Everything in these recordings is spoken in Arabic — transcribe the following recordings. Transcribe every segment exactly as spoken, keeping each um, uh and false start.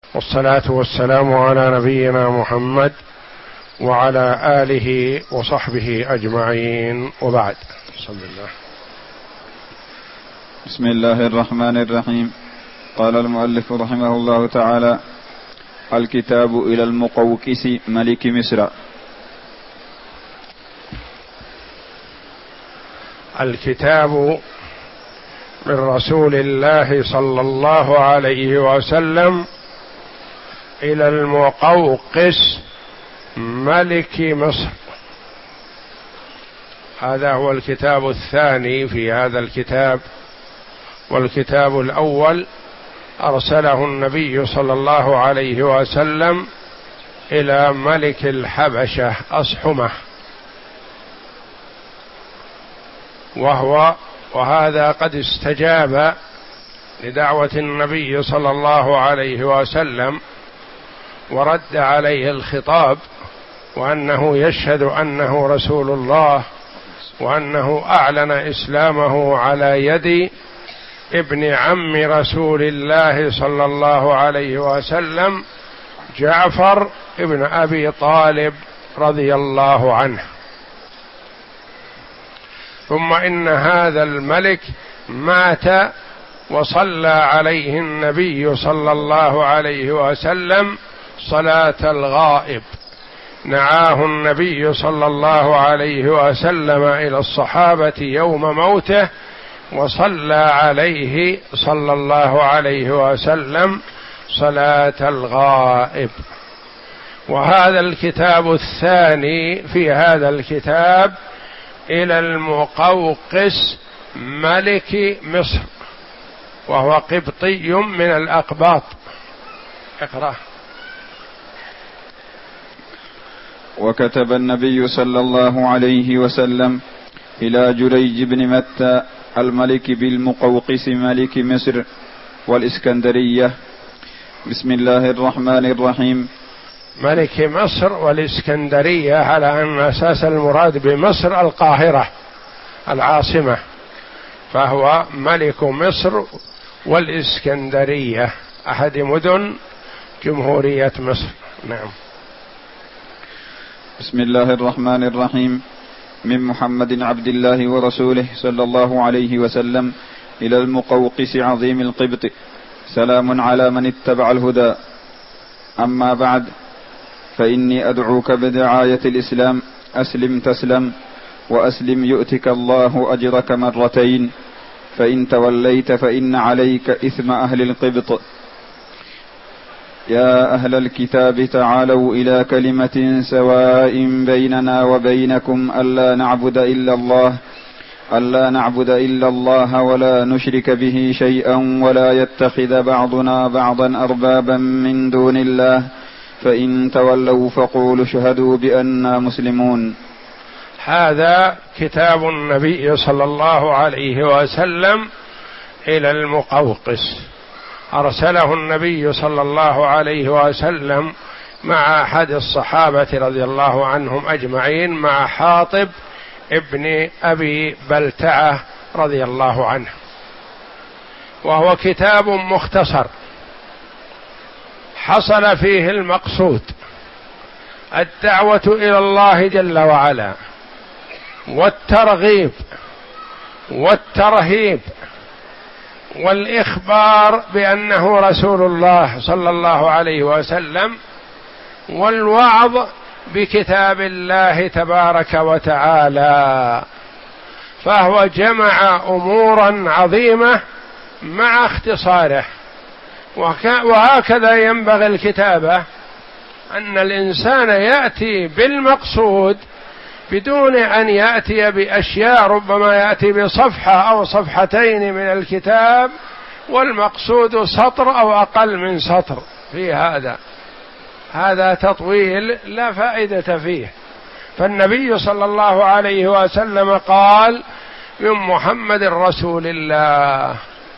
والصلاة والسلام على نبينا محمد وعلى آله وصحبه أجمعين، وبعد. بسم الله. بسم الله الرحمن الرحيم. قال المؤلف رحمه الله تعالى: الكتاب إلى المقوقس ملك مصر. الكتاب من رسول الله صلى الله عليه وسلم إلى المقوقس ملك مصر. هذا هو الكتاب الثاني في هذا الكتاب، والكتاب الأول أرسله النبي صلى الله عليه وسلم إلى ملك الحبشة أصحمة، وهو وهذا قد استجاب لدعوة النبي صلى الله عليه وسلم ورد عليه الخطاب، وأنه يشهد أنه رسول الله، وأنه أعلن إسلامه على يد ابن عم رسول الله صلى الله عليه وسلم جعفر ابن أبي طالب رضي الله عنه. ثم إن هذا الملك مات وصلى عليه النبي صلى الله عليه وسلم صلاة الغائب، نعاه النبي صلى الله عليه وسلم إلى الصحابة يوم موته، وصلى عليه صلى الله عليه وسلم صلاة الغائب. وهذا الكتاب الثاني في هذا الكتاب إلى المقوقس ملك مصر، وهو قبطي من الأقباط. اقرأ. وكتب النبي صلى الله عليه وسلم إلى جريج بن متى الملك بالمقوقس ملك مصر والإسكندرية. بسم الله الرحمن الرحيم. ملك مصر والإسكندرية على أن أساس المراد بمصر القاهرة العاصمة، فهو ملك مصر والإسكندرية أحد مدن جمهورية مصر. نعم. بسم الله الرحمن الرحيم. من محمد عبد الله ورسوله صلى الله عليه وسلم إلى المقوقس عظيم القبط، سلام على من اتبع الهدى. أما بعد، فإني أدعوك بدعاية الإسلام: أسلم تسلم، وأسلم يؤتك الله أجرك مرتين، فإن توليت فإن عليك إثم أهل القبط. يا أهل الكتاب تعالوا إلى كلمة سواء بيننا وبينكم ألا نعبد إلا الله ألا نعبد إلا الله ولا نشرك به شيئا ولا يتخذ بعضنا بعضا أربابا من دون الله، فإن تولوا فقولوا اشهدوا بأننا مسلمون. هذا كتاب النبي صلى الله عليه وسلم إلى المقوقس، أرسله النبي صلى الله عليه وسلم مع أحد الصحابة رضي الله عنهم أجمعين، مع حاطب ابن أبي بلتعة رضي الله عنه. وهو كتاب مختصر حصل فيه المقصود: الدعوة إلى الله جل وعلا، والترغيب والترهيب، والإخبار بأنه رسول الله صلى الله عليه وسلم، والوعظ بكتاب الله تبارك وتعالى. فهو جمع أمورا عظيمة مع اختصاره. وهكذا ينبغي الكتابة، أن الإنسان يأتي بالمقصود بدون أن يأتي بأشياء، ربما يأتي بصفحة أو صفحتين من الكتاب والمقصود سطر أو أقل من سطر. في هذا هذا تطويل لا فائدة فيه. فالنبي صلى الله عليه وسلم قال: من محمد رسول الله.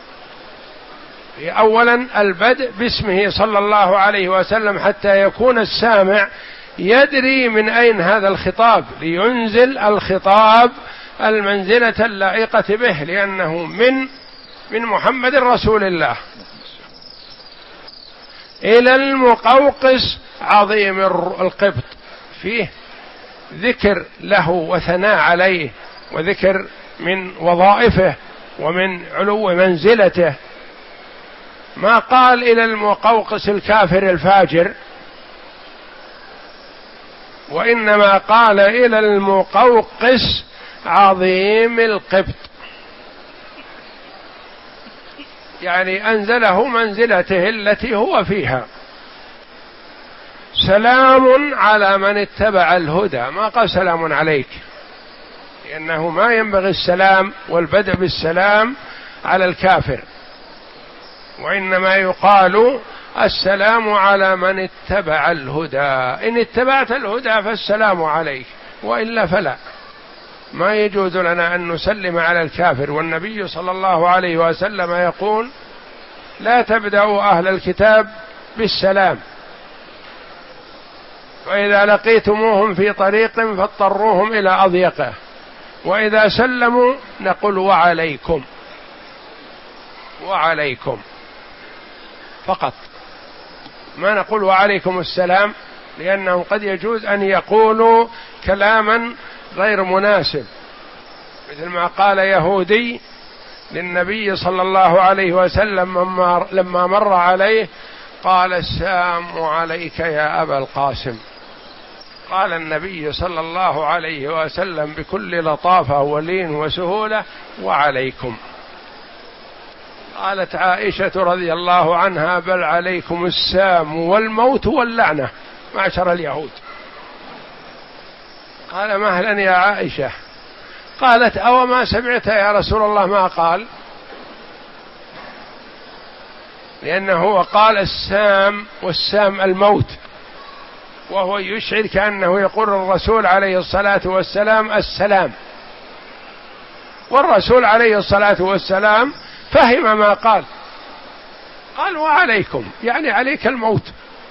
أولا البدء باسمه صلى الله عليه وسلم حتى يكون السامع يدري من أين هذا الخطاب، لينزل الخطاب المنزلة اللائقة به، لأنه من من محمد رسول الله. إلى المقوقس عظيم القبط، فيه ذكر له وثناء عليه وذكر من وظائفه ومن علو منزلته. ما قال إلى المقوقس الكافر الفاجر، وإنما قال إلى المقوقس عظيم القبط، يعني أنزله منزلته التي هو فيها. سلام على من اتبع الهدى، ما قال سلام عليك، لأنه ما ينبغي السلام والبدء بالسلام على الكافر، وإنما يقال السلام على من اتبع الهدى. إن اتبعت الهدى فالسلام عليك، وإلا فلا. ما يجوز لنا أن نسلم على الكافر، والنبي صلى الله عليه وسلم يقول لا تبدأوا أهل الكتاب بالسلام، وإذا لقيتموهم في طريق فاضطروهم إلى أضيقه، وإذا سلموا نقول وعليكم وعليكم فقط، ما نقول وعليكم السلام، لأنه قد يجوز أن يقولوا كلاما غير مناسب، مثل ما قال يهودي للنبي صلى الله عليه وسلم لما مر عليه قال السلام عليك يا أبا القاسم، قال النبي صلى الله عليه وسلم بكل لطافة ولين وسهولة وعليكم. قالت عائشة رضي الله عنها بل عليكم السام والموت واللعنة معشر اليهود. قال مهلا يا عائشة. قالت أو ما سمعت يا رسول الله ما قال، لأنه قال السام، والسام الموت، وهو يشعر كأنه يقول الرسول عليه الصلاة والسلام السلام، والرسول عليه الصلاة والسلام فهم ما قال، قال وعليكم يعني عليك الموت.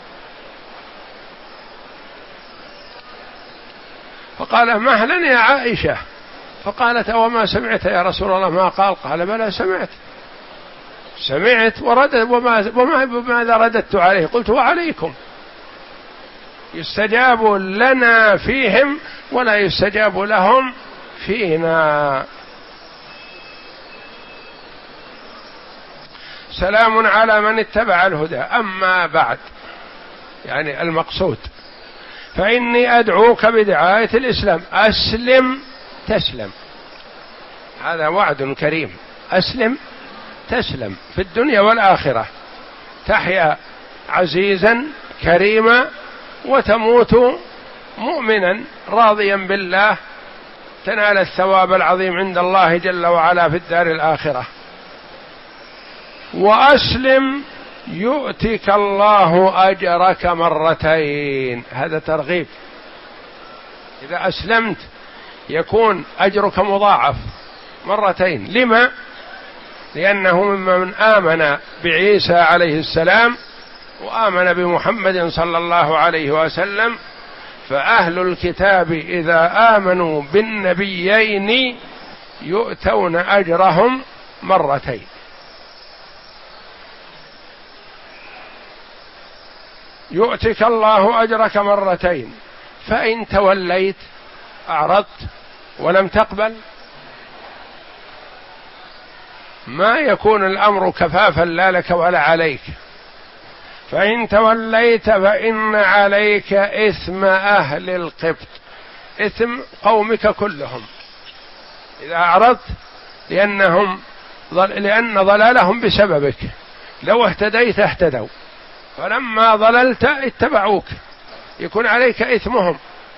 فقال مهلا يا عائشة. فقالت أو ما سمعت يا رسول الله ما قال، قال بلى سمعت سمعت وردت وما وما بماذا رددت عليه، قلت وعليكم. يستجاب لنا فيهم ولا يستجاب لهم فينا. سلام على من اتبع الهدى. أما بعد، يعني المقصود، فإني أدعوك بدعاية الإسلام، أسلم تسلم، هذا وعد كريم، أسلم تسلم في الدنيا والآخرة، تحيا عزيزا كريما وتموت مؤمنا راضيا بالله، تنال الثواب العظيم عند الله جل وعلا في الدار الآخرة. وأسلم يؤتك الله أجرك مرتين، هذا ترغيب، إذا أسلمت يكون أجرك مضاعف مرتين. لما؟ لأنه ممن آمن بعيسى عليه السلام وآمن بمحمد صلى الله عليه وسلم، فأهل الكتاب إذا آمنوا بالنبيين يؤتون أجرهم مرتين. يؤتك الله أجرك مرتين، فإن توليت أعرضت ولم تقبل ما يكون الأمر كفافا لا لك ولا عليك. فإن توليت فإن عليك إثم أهل القبط، إثم قومك كلهم إذا أعرضت، لأنهم لأن ضلالهم بسببك، لو اهتديت اهتدوا، فلما ضللت اتبعوك، يكون عليك إثمهم.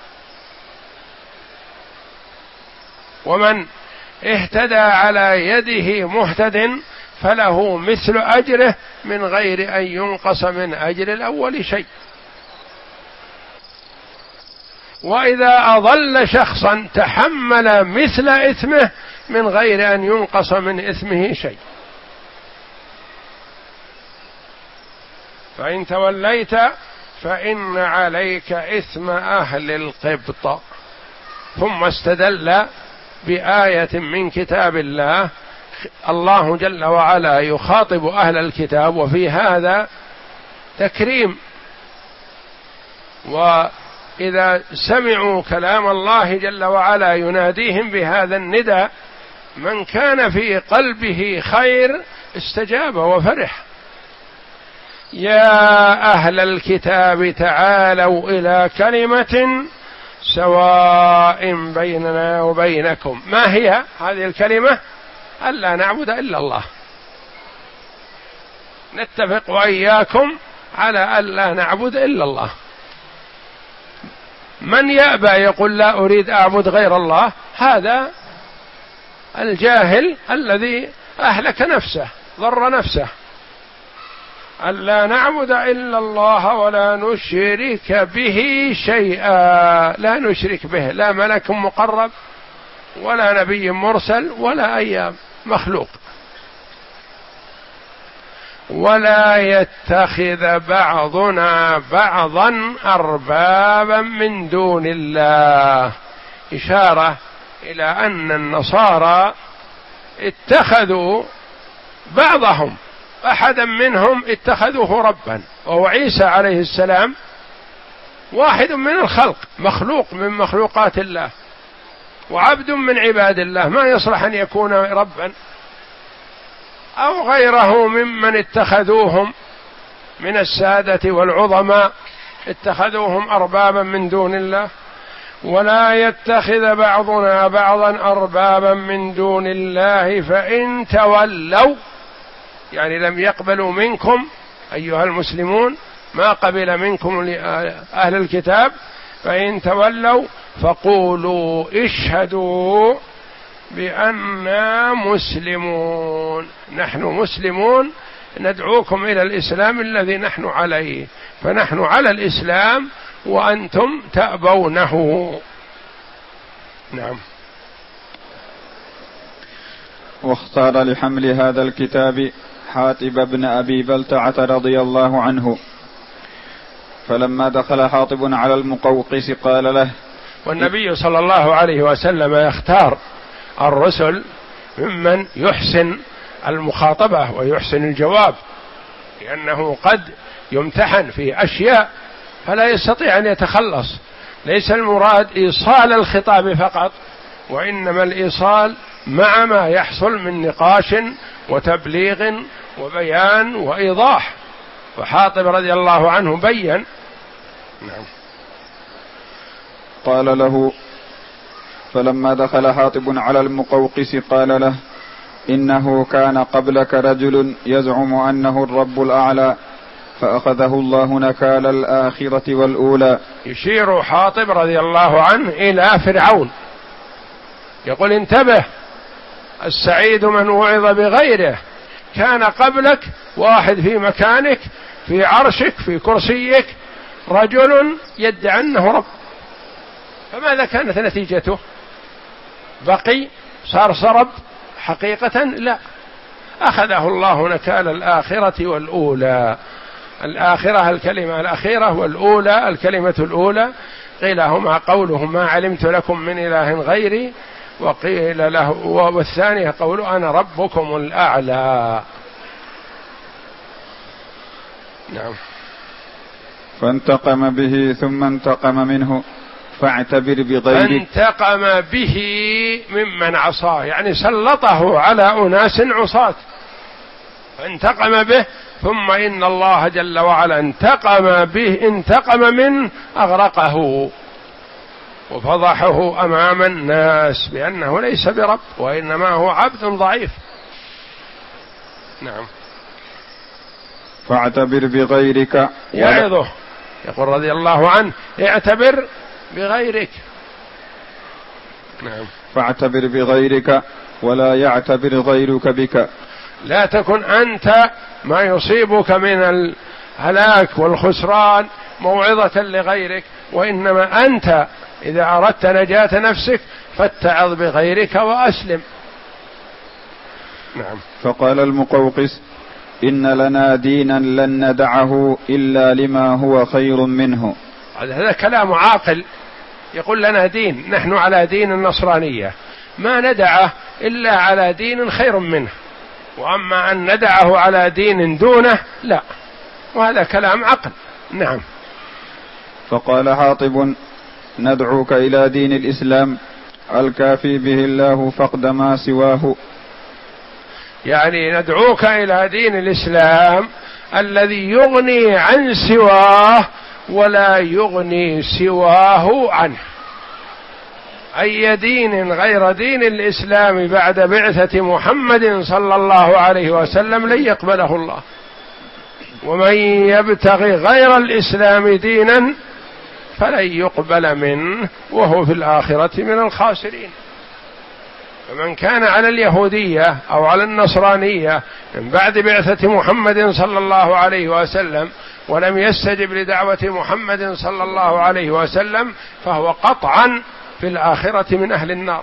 ومن اهتدى على يده مهتد فله مثل أجره من غير أن ينقص من أجر الأول شيء. وإذا أضل شخصا تحمل مثل إثمه من غير أن ينقص من إثمه شيء. فإن توليت فإن عليك إثم أهل القبط. ثم استدل بآية من كتاب الله، الله جل وعلا يخاطب أهل الكتاب، وفي هذا تكريم. وإذا سمعوا كلام الله جل وعلا يناديهم بهذا النداء من كان في قلبه خير استجاب وفرح. يا أهل الكتاب تعالوا إلى كلمة سواء بيننا وبينكم. ما هي هذه الكلمة؟ ألا نعبد إلا الله، نتفق وإياكم على ألا نعبد إلا الله. من يأبى يقول لا أريد أعبد غير الله هذا الجاهل الذي أهلك نفسه ضر نفسه. ألا نعبد إلا الله ولا نشرك به شيئا، لا نشرك به لا ملك مقرب ولا نبي مرسل ولا أي مخلوق. ولا يتخذ بعضنا بعضا أربابا من دون الله، إشارة إلى أن النصارى اتخذوا بعضهم أحدا منهم اتخذوه ربا، وهو عيسى عليه السلام واحد من الخلق، مخلوق من مخلوقات الله وعبد من عباد الله، ما يصلح أن يكون ربا. أو غيره ممن اتخذوهم من السادة والعظماء اتخذوهم أربابا من دون الله. ولا يتخذ بعضنا بعضا أربابا من دون الله فإن تولوا، يعني لم يقبلوا منكم أيها المسلمون، ما قبل منكم أهل الكتاب، فإن تولوا فقولوا اشهدوا بأننا مسلمون، نحن مسلمون ندعوكم إلى الإسلام الذي نحن عليه، فنحن على الإسلام وأنتم تأبونه. نعم. واختار لحمل هذا الكتاب حاطب بن أبي بلتعة رضي الله عنه، فلما دخل حاطب على المقوقس قال له. والنبي صلى الله عليه وسلم يختار الرسل ممن يحسن المخاطبة ويحسن الجواب، لأنه قد يمتحن في أشياء فلا يستطيع أن يتخلص. ليس المراد إيصال الخطاب فقط، وإنما الإيصال مع ما يحصل من نقاش وتبليغ وبيان وإيضاح، وحاطب رضي الله عنه بين. نعم. قال له: فلما دخل حاطب على المقوقس قال له: إنه كان قبلك رجل يزعم أنه الرب الأعلى فأخذه الله نكال الآخرة والأولى. يشير حاطب رضي الله عنه إلى فرعون، يقول: انتبه، السعيد من وعظ بغيره. كان قبلك واحد في مكانك في عرشك في كرسيك رجل يدعي أنه رب، فماذا كانت نتيجته؟ بقي صار سرب حقيقة؟ لا، أخذه الله نكال الآخرة والأولى. الآخرة الكلمة الأخيرة، والأولى الكلمة الأولى، قيل هما قوله ما علمت لكم من إله غيري، وقيل له والثانية قوله أنا ربكم الأعلى. نعم. فانتقم به ثم انتقم منه فاعتبر بغيرك. فانتقم به ممن عصاه، يعني سلطه على أناس عصاة، فانتقم به، ثم إن الله جل وعلا انتقم به، انتقم منه أغرقه وفضحه أمام الناس بأنه ليس برب وإنما هو عبد ضعيف. نعم. فاعتبر بغيرك. يعظه، يقول رضي الله عنه: اعتبر بغيرك. نعم. فاعتبر بغيرك ولا يعتبر غيرك بك. لا تكن أنت ما يصيبك من الهلاك والخسران موعظة لغيرك، وإنما أنت إذا أردت نجاة نفسك فاتعظ بغيرك وأسلم. نعم. فقال المقوقس: إن لنا دينا لن ندعه إلا لما هو خير منه. هذا كلام عاقل، يقول لنا دين، نحن على دين النصرانية، ما ندعه إلا على دين خير منه، وأما أن ندعه على دين دونه لا، وهذا كلام عقل. نعم. فقال حاطب: ندعوك إلى دين الإسلام الكافي به الله فقد ما سواه. يعني ندعوك إلى دين الإسلام الذي يغني عن سواه ولا يغني سواه عنه. أي دين غير دين الإسلام بعد بعثة محمد صلى الله عليه وسلم لن يقبله الله. ومن يبتغي غير الإسلام دينا فلن يقبل منه وهو في الآخرة من الخاسرين. فمن كان على اليهودية أو على النصرانية من بعد بعثة محمد صلى الله عليه وسلم ولم يستجب لدعوة محمد صلى الله عليه وسلم فهو قطعا في الآخرة من أهل النار.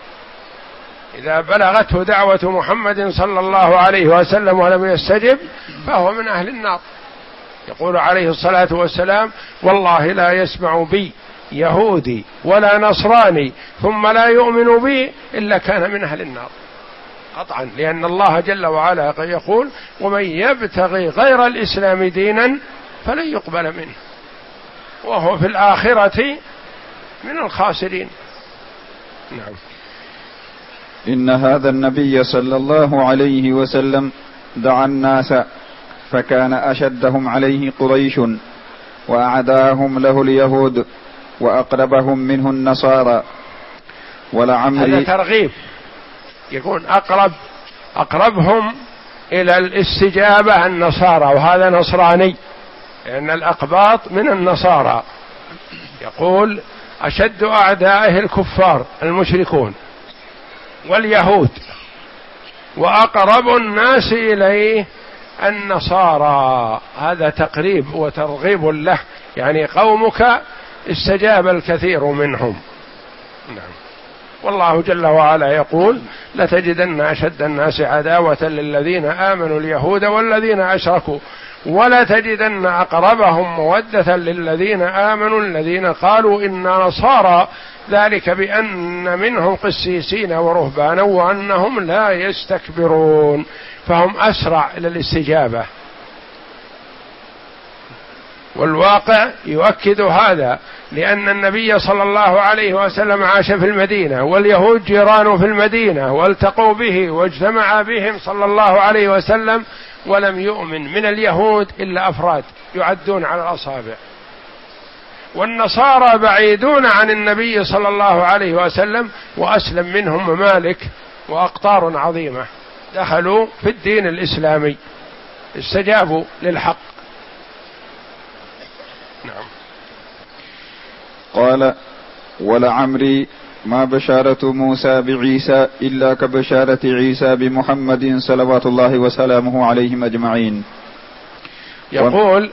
إذا بلغته دعوة محمد صلى الله عليه وسلم ولم يستجب فهو من أهل النار. يقول عليه الصلاة والسلام: والله لا يسمع بي يهودي ولا نصراني ثم لا يؤمن بي إلا كان من أهل النار قطعا، لأن الله جل وعلا يقول: ومن يبتغي غير الإسلام دينا فلن يقبل منه وهو في الآخرة من الخاسرين. نعم. إن هذا النبي صلى الله عليه وسلم دعا الناس فكان أشدهم عليه قريش وأعداهم له اليهود وأقربهم منه النصارى. ولعمري هذا ترغيب، يكون أقرب أقربهم إلى الاستجابة النصارى، وهذا نصراني لأن الأقباط من النصارى. يقول: أشد أعدائه الكفار المشركون واليهود وأقرب الناس إليه النصارى. هذا تقريب وترغيب له، يعني قومك استجاب الكثير منهم. نعم. والله جل وعلا يقول: لتجدن أشد الناس عداوة للذين آمنوا اليهود والذين أشركوا ولتجدن أقربهم مودة للذين آمنوا الذين قالوا إنا نصارى ذلك بأن منهم قسيسين ورهبانا وأنهم لا يستكبرون. فهم أسرع إلى الاستجابة، والواقع يؤكد هذا، لأن النبي صلى الله عليه وسلم عاش في المدينة واليهود جيران في المدينة والتقوا به واجتمع بهم صلى الله عليه وسلم، ولم يؤمن من اليهود إلا أفراد يعدون على الأصابع، والنصارى بعيدون عن النبي صلى الله عليه وسلم وأسلم منهم ممالك وأقطار عظيمة دخلوا في الدين الإسلامي، استجابوا للحق. نعم. قال: ولعمري ما بشارة موسى بعيسى إلا كبشارة عيسى بمحمد صلوات الله وسلامه عليهم أجمعين. يقول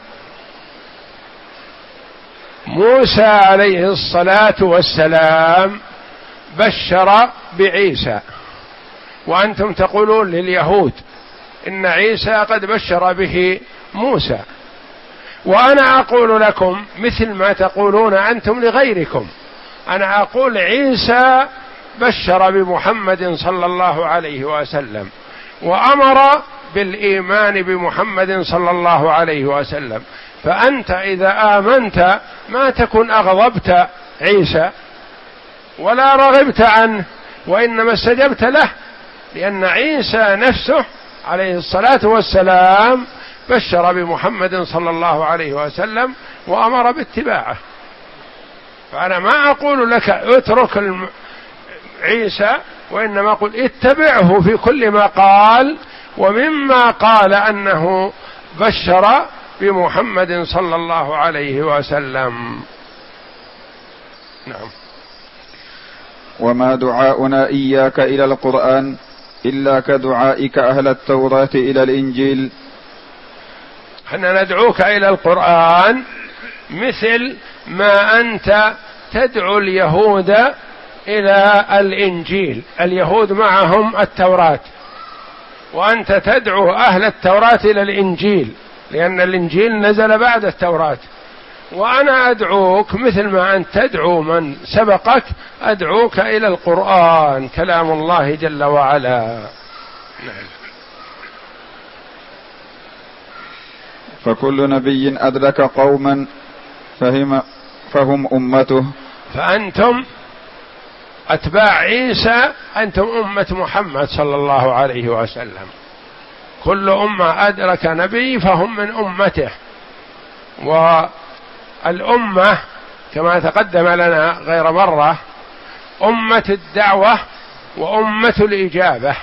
موسى عليه الصلاة والسلام بشر بعيسى، وأنتم تقولون لليهود إن عيسى قد بشر به موسى، وأنا أقول لكم مثل ما تقولون أنتم لغيركم. أنا أقول عيسى بشر بمحمد صلى الله عليه وسلم وأمر بالإيمان بمحمد صلى الله عليه وسلم، فأنت إذا آمنت ما تكن أغضبت عيسى ولا رغبت عنه، وإنما استجبت له، لأن عيسى نفسه عليه الصلاة والسلام بشر بمحمد صلى الله عليه وسلم وأمر باتباعه. فأنا ما أقول لك اترك عيسى، وإنما أقول اتبعه في كل ما قال، ومما قال أنه بشر بمحمد صلى الله عليه وسلم. نعم. وما دعاؤنا إياك إلى القرآن إلا كدعائك أهل التوراة إلى الإنجيل. احنا ندعوك إلى القرآن مثل ما أنت تدعو اليهود إلى الإنجيل. اليهود معهم التوراة، وأنت تدعو أهل التوراة إلى الإنجيل، لأن الإنجيل نزل بعد التوراة. وأنا أدعوك مثل ما أنت تدعو من سبقك، أدعوك إلى القرآن كلام الله جل وعلا. نعم. فكل نبي أدرك قوما فهم, فهم أمته. فأنتم أتباع عيسى، أنتم أمة محمد صلى الله عليه وسلم. كل أمة أدرك نبي فهم من أمته. والأمة كما تقدم لنا غير مرة أمة الدعوة وأمة الإجابة.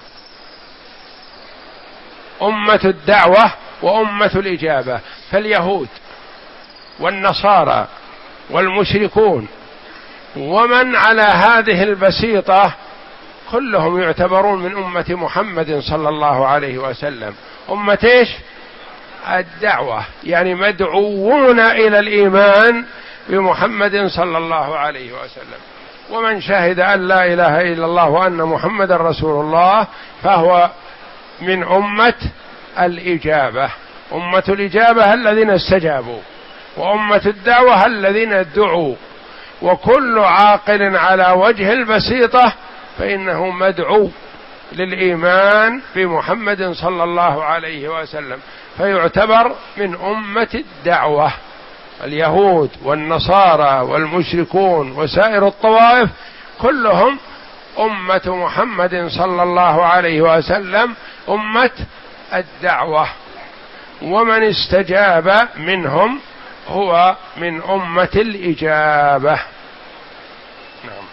أمة الدعوة وأمة الإجابة، فاليهود والنصارى والمشركون ومن على هذه البسيطة كلهم يعتبرون من أمة محمد صلى الله عليه وسلم. أمة إيش؟ الدعوة، يعني مدعوون إلى الإيمان بمحمد صلى الله عليه وسلم. ومن شهد أن لا إله إلا الله وأن محمد رسول الله فهو من أمة الإجابة. أمة الإجابة الذين استجابوا، وأمة الدعوة الذين دعوا. وكل عاقل على وجه البسيطة فإنه مدعو للإيمان بمحمد صلى الله عليه وسلم، فيعتبر من أمة الدعوة. اليهود والنصارى والمشركون وسائر الطوائف كلهم أمة محمد صلى الله عليه وسلم أمة الدعوة، ومن استجاب منهم هو من أمة الإجابة. نعم.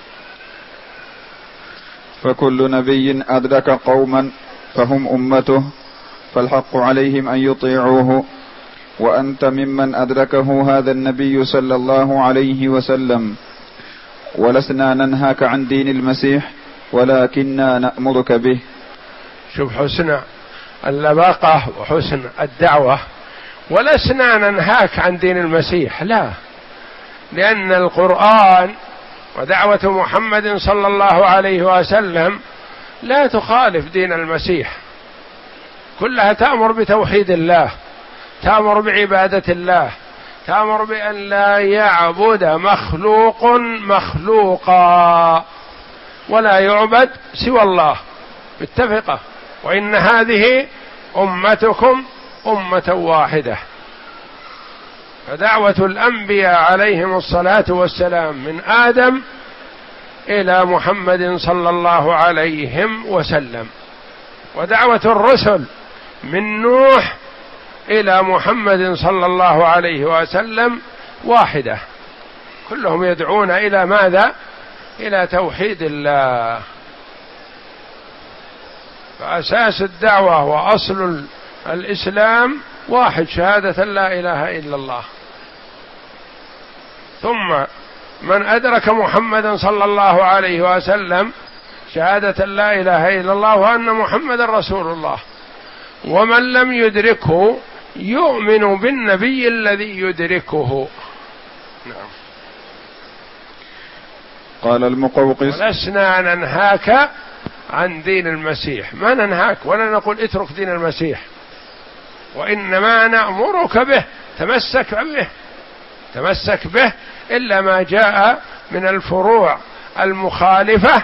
فكل نبي أدرك قوما فهم أمته، فالحق عليهم أن يطيعوه. وأنت ممن أدركه هذا النبي صلى الله عليه وسلم، ولسنا ننهاك عن دين المسيح ولكننا نأمرك به. شوف حسن اللباقة وحسن الدعوة. ولسنا ننهاك عن دين المسيح، لا، لأن القرآن ودعوة محمد صلى الله عليه وسلم لا تخالف دين المسيح، كلها تأمر بتوحيد الله، تأمر بعبادة الله، تأمر بأن لا يعبد مخلوق مخلوقا ولا يعبد سوى الله، متفقة. وإن هذه أمتكم أمة واحدة. فدعوة الأنبياء عليهم الصلاة والسلام من آدم إلى محمد صلى الله عليه وسلم، ودعوة الرسل من نوح إلى محمد صلى الله عليه وسلم واحدة، كلهم يدعون إلى ماذا؟ إلى توحيد الله. فأساس الدعوة وأصل الإسلام واحد، شهادة لا إله إلا الله. ثم من أدرك محمدا صلى الله عليه وسلم شهادة لا إله إلا الله وأن محمد رسول الله. ومن لم يدركه يؤمن بالنبي الذي يدركه. نعم. قال المقوقس: ولسنا ننهاك عن دين المسيح، ما ننهاك ولا نقول اترك دين المسيح، وإنما نأمرك به، تمسك به تمسك به إلا ما جاء من الفروع المخالفة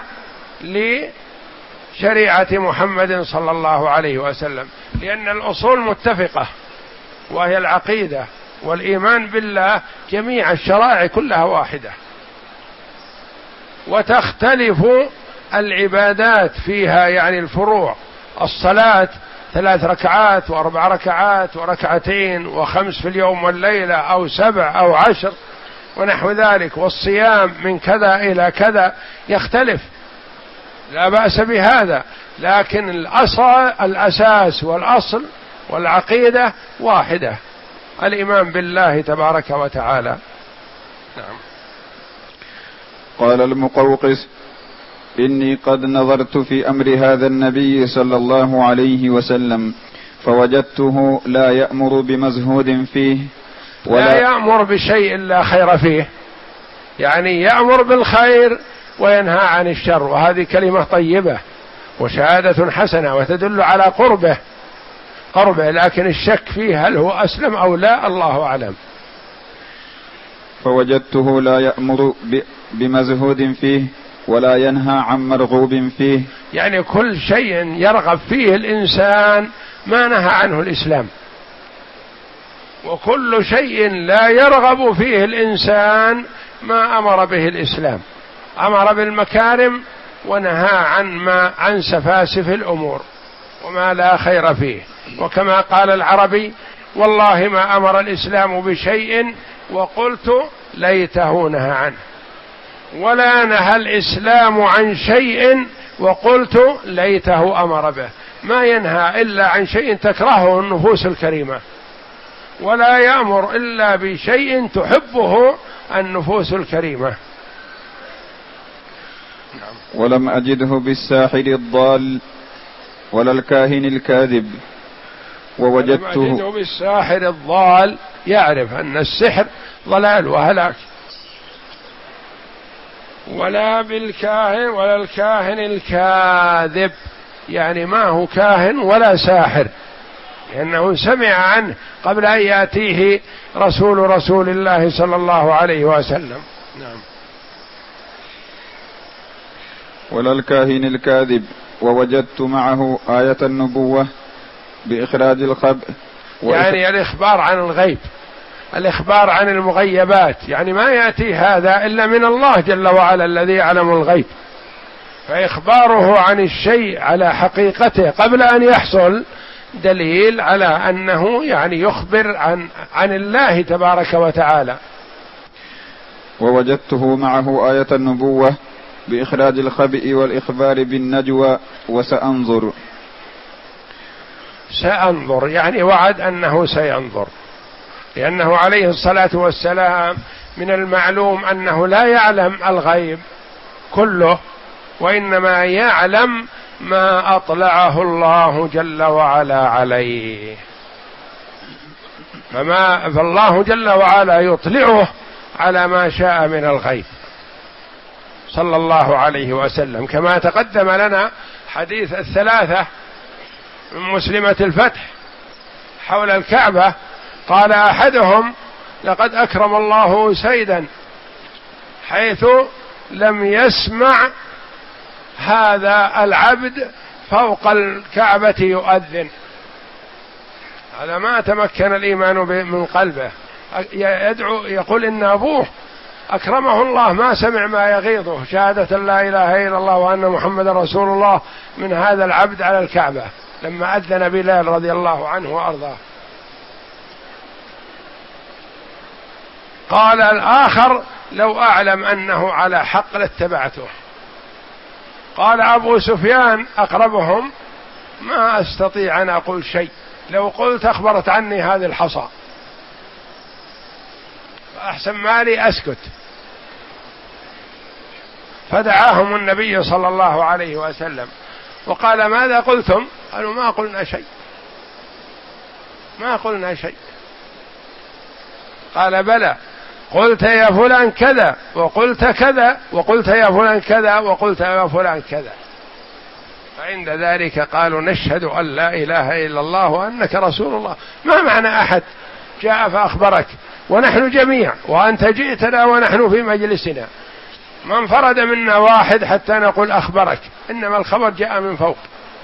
لشريعة محمد صلى الله عليه وسلم، لأن الأصول متفقة وهي العقيدة والإيمان بالله، جميع الشرائع كلها واحدة، وتختلف العبادات فيها، يعني الفروع. الصلاة ثلاث ركعات وأربع ركعات وركعتين وخمس في اليوم والليلة أو سبع أو عشر ونحو ذلك، والصيام من كذا إلى كذا يختلف، لا بأس بهذا، لكن الأصل الأساس والأصل والعقيدة واحدة، الإيمان بالله تبارك وتعالى. نعم. قال المقوقس: إني قد نظرت في أمر هذا النبي صلى الله عليه وسلم فوجدته لا يأمر بمزهود فيه ولا لا يأمر بشيء لا خير فيه، يعني يأمر بالخير وينهى عن الشر، وهذه كلمة طيبة وشهادة حسنة وتدل على قربه قربه لكن الشك فيه هل هو أسلم أو لا الله أعلم. فوجدته لا يأمر بمزهود فيه ولا ينهى عن مرغوب فيه، يعني كل شيء يرغب فيه الإنسان ما نهى عنه الإسلام، وكل شيء لا يرغب فيه الإنسان ما أمر به الإسلام، أمر بالمكارم ونهى عن ما عن سفاسف الأمور وما لا خير فيه. وكما قال العربي: والله ما أمر الإسلام بشيء وقلت ليته نهى عنه، ولا نهى الإسلام عن شيء وقلت ليته أمر به. ما ينهى إلا عن شيء تكرهه النفوس الكريمة، ولا يأمر إلا بشيء تحبه النفوس الكريمة. ولم أجده بالساحر الضال ولا الكاهن الكاذب ووجدته ولم أجده بالساحر الضال، يعرف أن السحر ضلال وهلاك، ولا بالكاهن ولا الكاهن الكاذب، يعني ما هو كاهن ولا ساحر، لأنه سمع عنه قبل أن يأتيه رسول رسول الله صلى الله عليه وسلم. نعم. ولا الكاهن الكاذب ووجدت معه آية النبوة بإخراج الخبء، يعني الإخبار عن الغيب، الإخبار عن المغيبات، يعني ما يأتي هذا إلا من الله جل وعلا الذي يعلم الغيب، فإخباره عن الشيء على حقيقته قبل أن يحصل دليل على أنه يعني يخبر عن عن الله تبارك وتعالى. ووجدته معه آية النبوة بإخراج الخبئ والإخبار بالنجوى وسأنظر. سأنظر يعني وعد أنه سينظر، لأنه عليه الصلاة والسلام من المعلوم أنه لا يعلم الغيب كله، وإنما يعلم ما أطلعه الله جل وعلا عليه، فما فالله جل وعلا يطلعه على ما شاء من الغيب صلى الله عليه وسلم، كما تقدم لنا حديث الثلاثة من مسلمة الفتح حول الكعبة، قال أحدهم: لقد أكرم الله سيدا حيث لم يسمع هذا العبد فوق الكعبة يؤذن. هذا ما تمكن الإيمان من قلبه، يدعو يقول إن أبوه أكرمه الله ما سمع ما يغيظه شهادة لا إله إلا الله وأن محمد رسول الله من هذا العبد على الكعبة لما أذن بلال رضي الله عنه وأرضاه. قال الآخر: لو أعلم أنه على حق لاتبعته. قال أبو سفيان أقربهم: ما أستطيع أن أقول شيء، لو قلت أخبرت عني هذه الحصى، فأحسن مالي أسكت. فدعاهم النبي صلى الله عليه وسلم وقال: ماذا قلتم؟ قالوا: ما قلنا شيء، ما قلنا شيء. قال: بلى، قلت يا فلان كذا وقلت كذا وقلت يا فلان كذا وقلت يا فلان كذا. فعند ذلك قالوا: نشهد أن لا إله إلا الله وأنك رسول الله. ما معنى أحد جاء فأخبرك ونحن جميع، وأنت جئتنا ونحن في مجلسنا، ما انفرد منا واحد حتى نقول أخبرك، إنما الخبر جاء من فوق.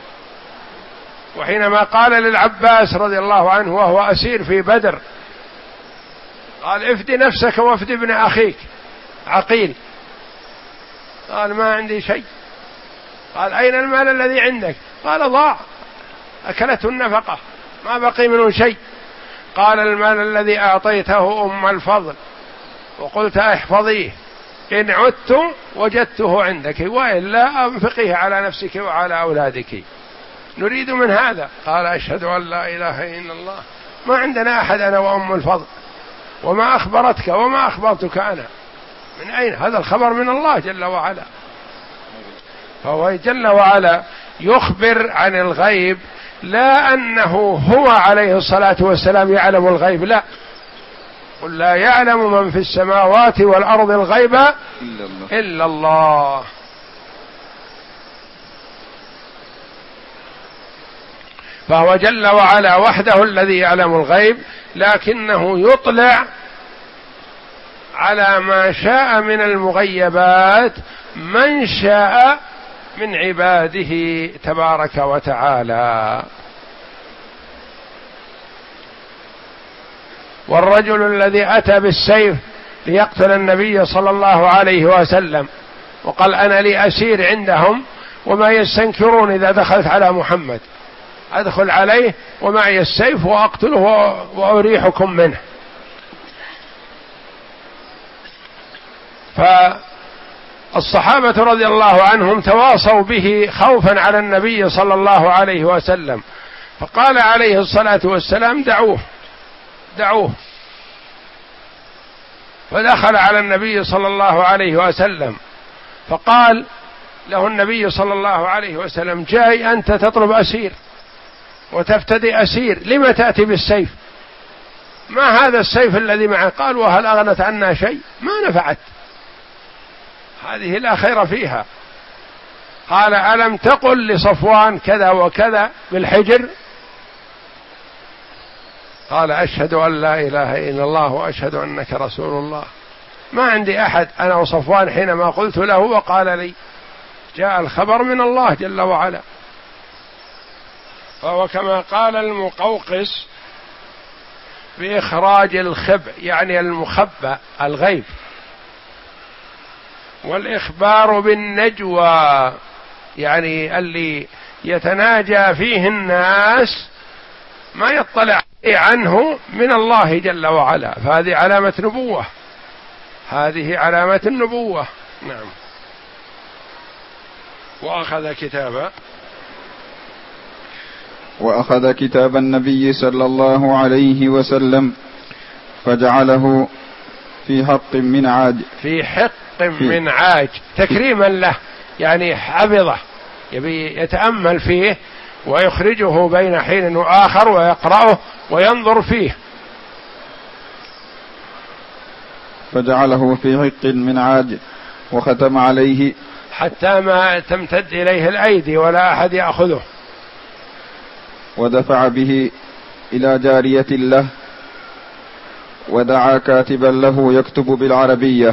وحينما قال للعباس رضي الله عنه وهو أسير في بدر، قال: افد نفسك وافد ابن أخيك عقيل. قال: ما عندي شيء. قال: أين المال الذي عندك؟ قال: ضاع، أكلته النفقة، ما بقي منه شيء. قال: المال الذي أعطيته أم الفضل وقلت احفظيه، إن عدت وجدته عندك وإلا أنفقيه على نفسك وعلى أولادك، نريد من هذا. قال: أشهد أن لا إله إلا الله، ما عندنا أحد أنا وأم الفضل، وما أخبرتك وما أخبرتك أنا، من أين؟ هذا الخبر من الله جل وعلا. فهو جل وعلا يخبر عن الغيب، لا أنه هو عليه الصلاة والسلام يعلم الغيب، لا، قل لا يعلم من في السماوات والأرض الغيب إلا الله, إلا الله. فهو جل وعلا وحده الذي يعلم الغيب، لكنه يطلع على ما شاء من المغيبات من شاء من عباده تبارك وتعالى. والرجل الذي أتى بالسيف ليقتل النبي صلى الله عليه وسلم وقال أنا لي أسير عندهم وما يستنكرون إذا دخلت على محمد، أدخل عليه ومعي السيف وأقتله وأريحكم منه. فالصحابة رضي الله عنهم تواصوا به خوفا على النبي صلى الله عليه وسلم، فقال عليه الصلاة والسلام دعوه دعوه فدخل على النبي صلى الله عليه وسلم، فقال له النبي صلى الله عليه وسلم جاي أنت تطلب أسير وتفتدي أسير، لما تأتي بالسيف؟ ما هذا السيف الذي معه؟ قال وهل أغنت عنا شيء؟ ما نفعت، هذه لا خير فيها. قال ألم تقل لصفوان كذا وكذا بالحجر؟ قال أشهد أن لا إله إلا الله وأشهد أنك رسول الله. ما عندي أحد أنا وصفوان حينما قلت له وقال لي جاء الخبر من الله جل وعلا. فهو كما قال المقوقس بإخراج الخبء يعني المخبأ الغيب، والإخبار بالنجوى يعني اللي يتناجى فيه الناس ما يطلع عنه من الله جل وعلا، فهذه علامة نبوة، هذه علامة النبوة. نعم. وأخذ كتابا وأخذ كتاب النبي صلى الله عليه وسلم فجعله في حق من عاج في حق من عاج تكريما له، يعني حفظه يبي يتأمل فيه ويخرجه بين حين وآخر ويقرأه وينظر فيه. فجعله في حق من عاج وختم عليه حتى ما تمتد إليه الأيدي ولا أحد يأخذه. ودفع به إلى جارية له ودعا كاتبا له يكتب بالعربية،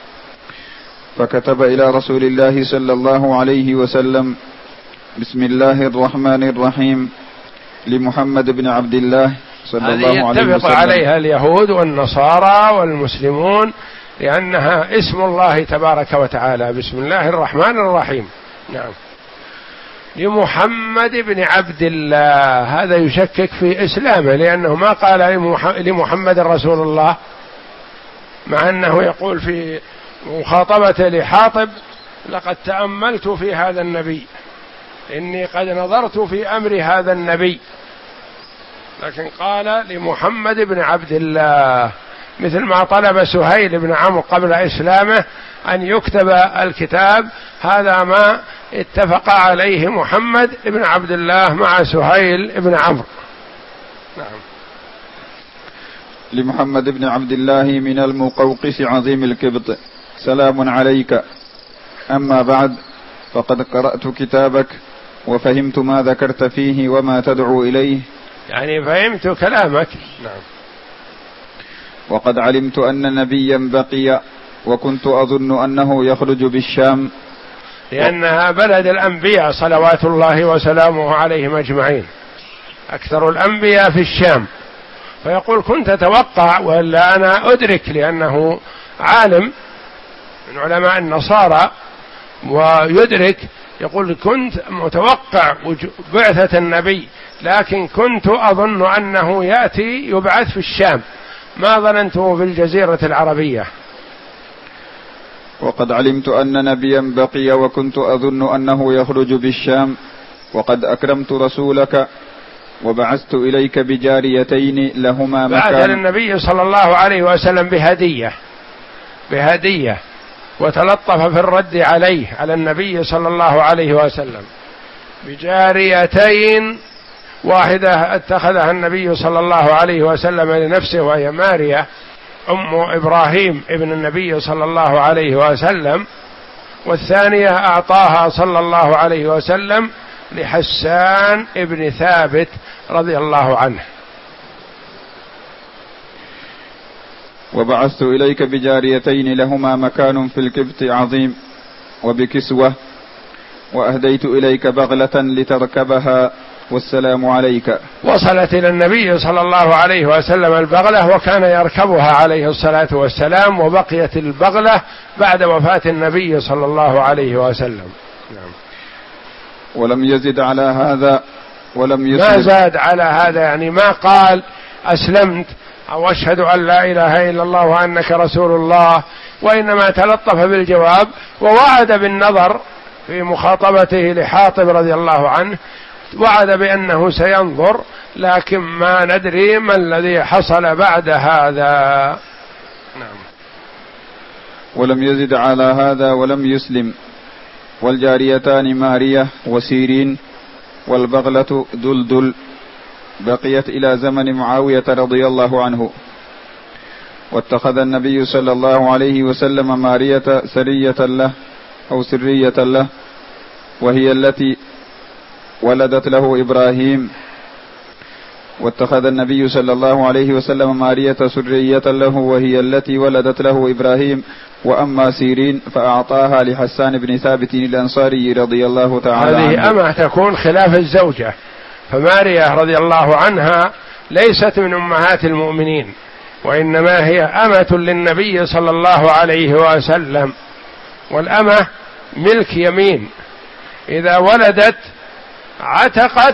فكتب إلى رسول الله صلى الله عليه وسلم بسم الله الرحمن الرحيم لمحمد بن عبد الله صلى الله عليه وسلم. يتفق عليها اليهود والنصارى والمسلمون لأنها اسم الله تبارك وتعالى، بسم الله الرحمن الرحيم. نعم. لمحمد بن عبد الله، هذا يشكك في إسلامه لأنه ما قال لمحمد رسول الله، مع أنه يقول في مخاطبة لحاطب لقد تأملت في هذا النبي إني قد نظرت في أمر هذا النبي، لكن قال لمحمد بن عبد الله، مثل ما طلب سهيل بن عمرو قبل إسلامه أن يكتب الكتاب، هذا ما اتفق عليه محمد بن عبد الله مع سهيل بن عمرو. نعم. لمحمد بن عبد الله من المقوقس عظيم الكبط سلام عليك، أما بعد فقد قرأت كتابك وفهمت ما ذكرت فيه وما تدعو إليه، يعني فهمت كلامك. نعم. وقد علمت أن نبيا بقي وكنت أظن أنه يخرج بالشام، لأنها بلد الأنبياء صلوات الله وسلامه عليهم أجمعين، أكثر الأنبياء في الشام. فيقول كنت أتوقع، ولا أنا أدرك لأنه عالم من علماء النصارى ويدرك، يقول كنت متوقع بعثة النبي، لكن كنت أظن أنه يأتي يبعث في الشام، ما ظننته في الجزيرة العربية. وقد علمت أن نبيا بقي وكنت أظن أنه يخرج بالشام، وقد أكرمت رسولك وبعثت إليك بجاريتين لهما مكان. بعث النبي صلى الله عليه وسلم بهدية بهدية وتلطف في الرد عليه على النبي صلى الله عليه وسلم بجاريتين، واحدة اتخذها النبي صلى الله عليه وسلم لنفسه وهي ماريا أم إبراهيم ابن النبي صلى الله عليه وسلم، والثانية أعطاها صلى الله عليه وسلم لحسان ابن ثابت رضي الله عنه. وبعثت إليك بجاريتين لهما مكان في الكبت عظيم وبكسوة، وأهديت إليك بغلة لتركبها والسلام عليك. وصلت إلى النبي صلى الله عليه وسلم البغلة وكان يركبها عليه الصلاة والسلام، وبقيت البغلة بعد وفاة النبي صلى الله عليه وسلم. نعم. ولم يزد على هذا ولم يسلم. ما زاد على هذا، يعني ما قال أسلمت أو أشهد أن لا إله إلا الله وأنك رسول الله، وإنما تلطف بالجواب ووعد بالنظر في مخاطبته لحاطب رضي الله عنه، وعد بأنه سينظر، لكن ما ندري ما الذي حصل بعد هذا. نعم. ولم يزد على هذا ولم يسلم. والجاريتان مارية وسيرين والبغلة دلدل بقيت إلى زمن معاوية رضي الله عنه. واتخذ النبي صلى الله عليه وسلم مارية سرية له أو سرية له، وهي التي ولدت له إبراهيم. واتخذ النبي صلى الله عليه وسلم مارية سرية له وهي التي ولدت له إبراهيم. وأما سيرين فأعطاها لحسان بن ثابت الأنصاري رضي الله تعالى عنه. هذه أما تكون خلاف الزوجة، فمارية رضي الله عنها ليست من أمهات المؤمنين، وإنما هي أمة للنبي صلى الله عليه وسلم، والأمة ملك يمين، إذا ولدت عتقت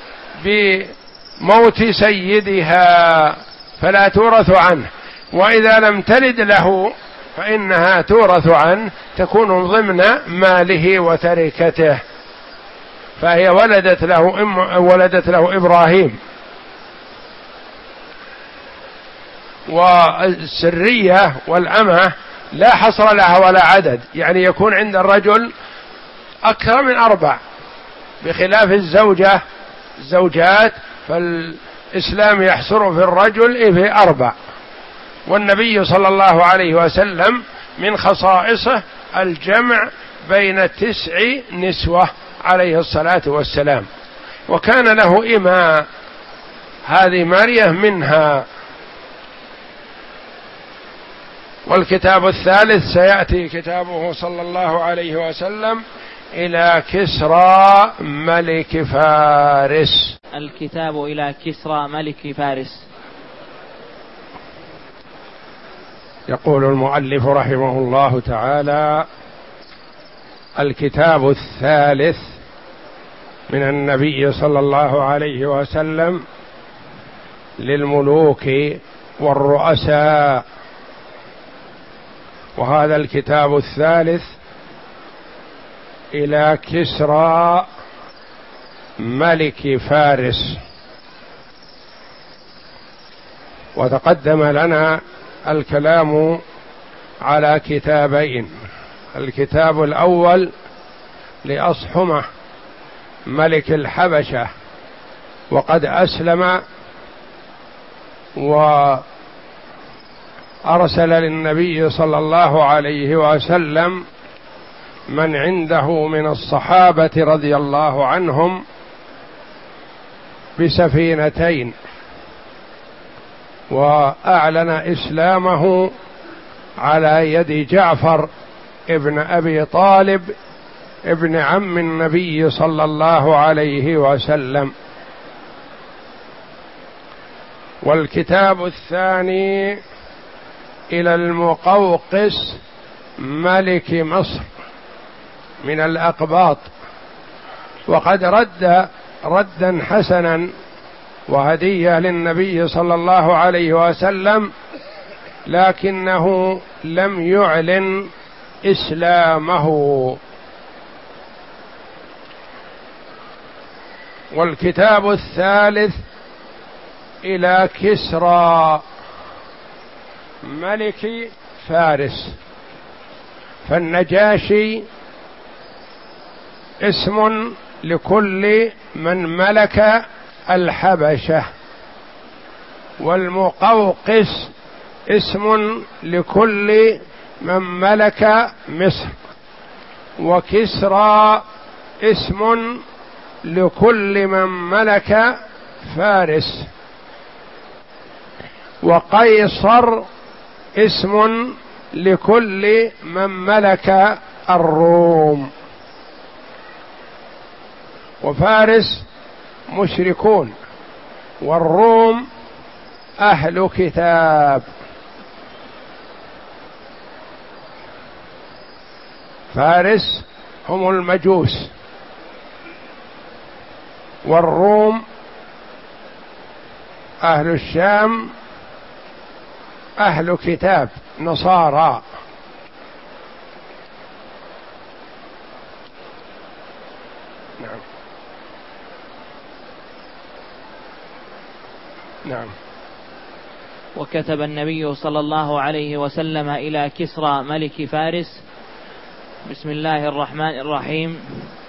بموت سيدها فلا تورث عنه، وإذا لم تلد له فإنها تورث عنه، تكون ضمن ماله وتركته. فهي ولدت له إم ولدت له إبراهيم. والسرية والأمة لا حصر لها ولا عدد، يعني يكون عند الرجل أكثر من أربع، بخلاف الزوجة الزوجات فالإسلام يحصر في الرجل في أربع. والنبي صلى الله عليه وسلم من خصائصه الجمع بين تسع نسوة عليه الصلاة والسلام، وكان له إماء، هذه مارية منها. والكتاب الثالث سيأتي كتابه صلى الله عليه وسلم إلى كسرى ملك فارس. الكتاب إلى كسرى ملك فارس. يقول المؤلف رحمه الله تعالى: الكتاب الثالث من النبي صلى الله عليه وسلم للملوك والرؤساء، وهذا الكتاب الثالث إلى كسرى ملك فارس. وتقدم لنا الكلام على كتابين: الكتاب الأول لأصحمة ملك الحبشة، وقد أسلم وأرسل للنبي صلى الله عليه وسلم من عنده من الصحابة رضي الله عنهم بسفينتين، وأعلن إسلامه على يد جعفر ابن أبي طالب ابن عم النبي صلى الله عليه وسلم. والكتاب الثاني إلى المقوقس ملك مصر من الأقباط، وقد رد ردا حسنا وهدية للنبي صلى الله عليه وسلم، لكنه لم يعلن إسلامه. والكتاب الثالث إلى كسرى ملك فارس. فالنجاشي اسم لكل من ملك الحبشة، والمقوقس اسم لكل من ملك مصر، وكسرى اسم لكل من ملك فارس، وقيصر اسم لكل من ملك الروم. وفارس مشركون، والروم أهل كتاب. فارس هم المجوس، والروم أهل الشام أهل كتاب نصارى. نعم نعم. وكتب النبي صلى الله عليه وسلم إلى كسرى ملك فارس: بسم الله الرحمن الرحيم،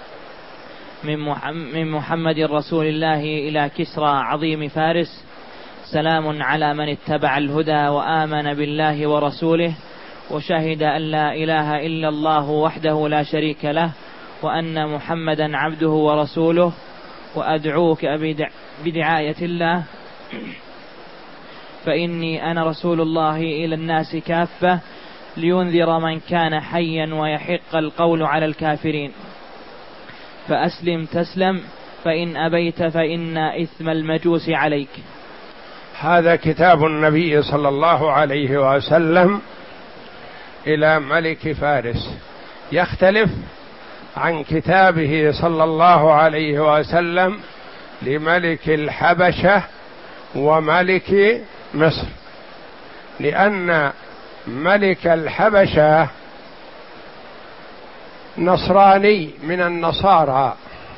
من محمد رسول الله إلى كسرى عظيم فارس، سلام على من اتبع الهدى وآمن بالله ورسوله وشهد أن لا إله إلا الله وحده لا شريك له وأن محمدا عبده ورسوله، وأدعوك بدعاية الله، فإني أنا رسول الله إلى الناس كافة لينذر من كان حيا ويحق القول على الكافرين، فأسلم تسلم، فإن أبيت فإن إثم المجوس عليك. هذا كتاب النبي صلى الله عليه وسلم إلى ملك فارس، يختلف عن كتابه صلى الله عليه وسلم لملك الحبشة وملك مصر، لأن ملك الحبشة نصراني من النصارى،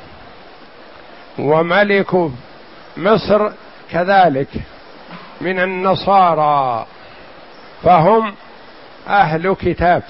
وملك مصر كذلك من النصارى، فهم أهل كتاب.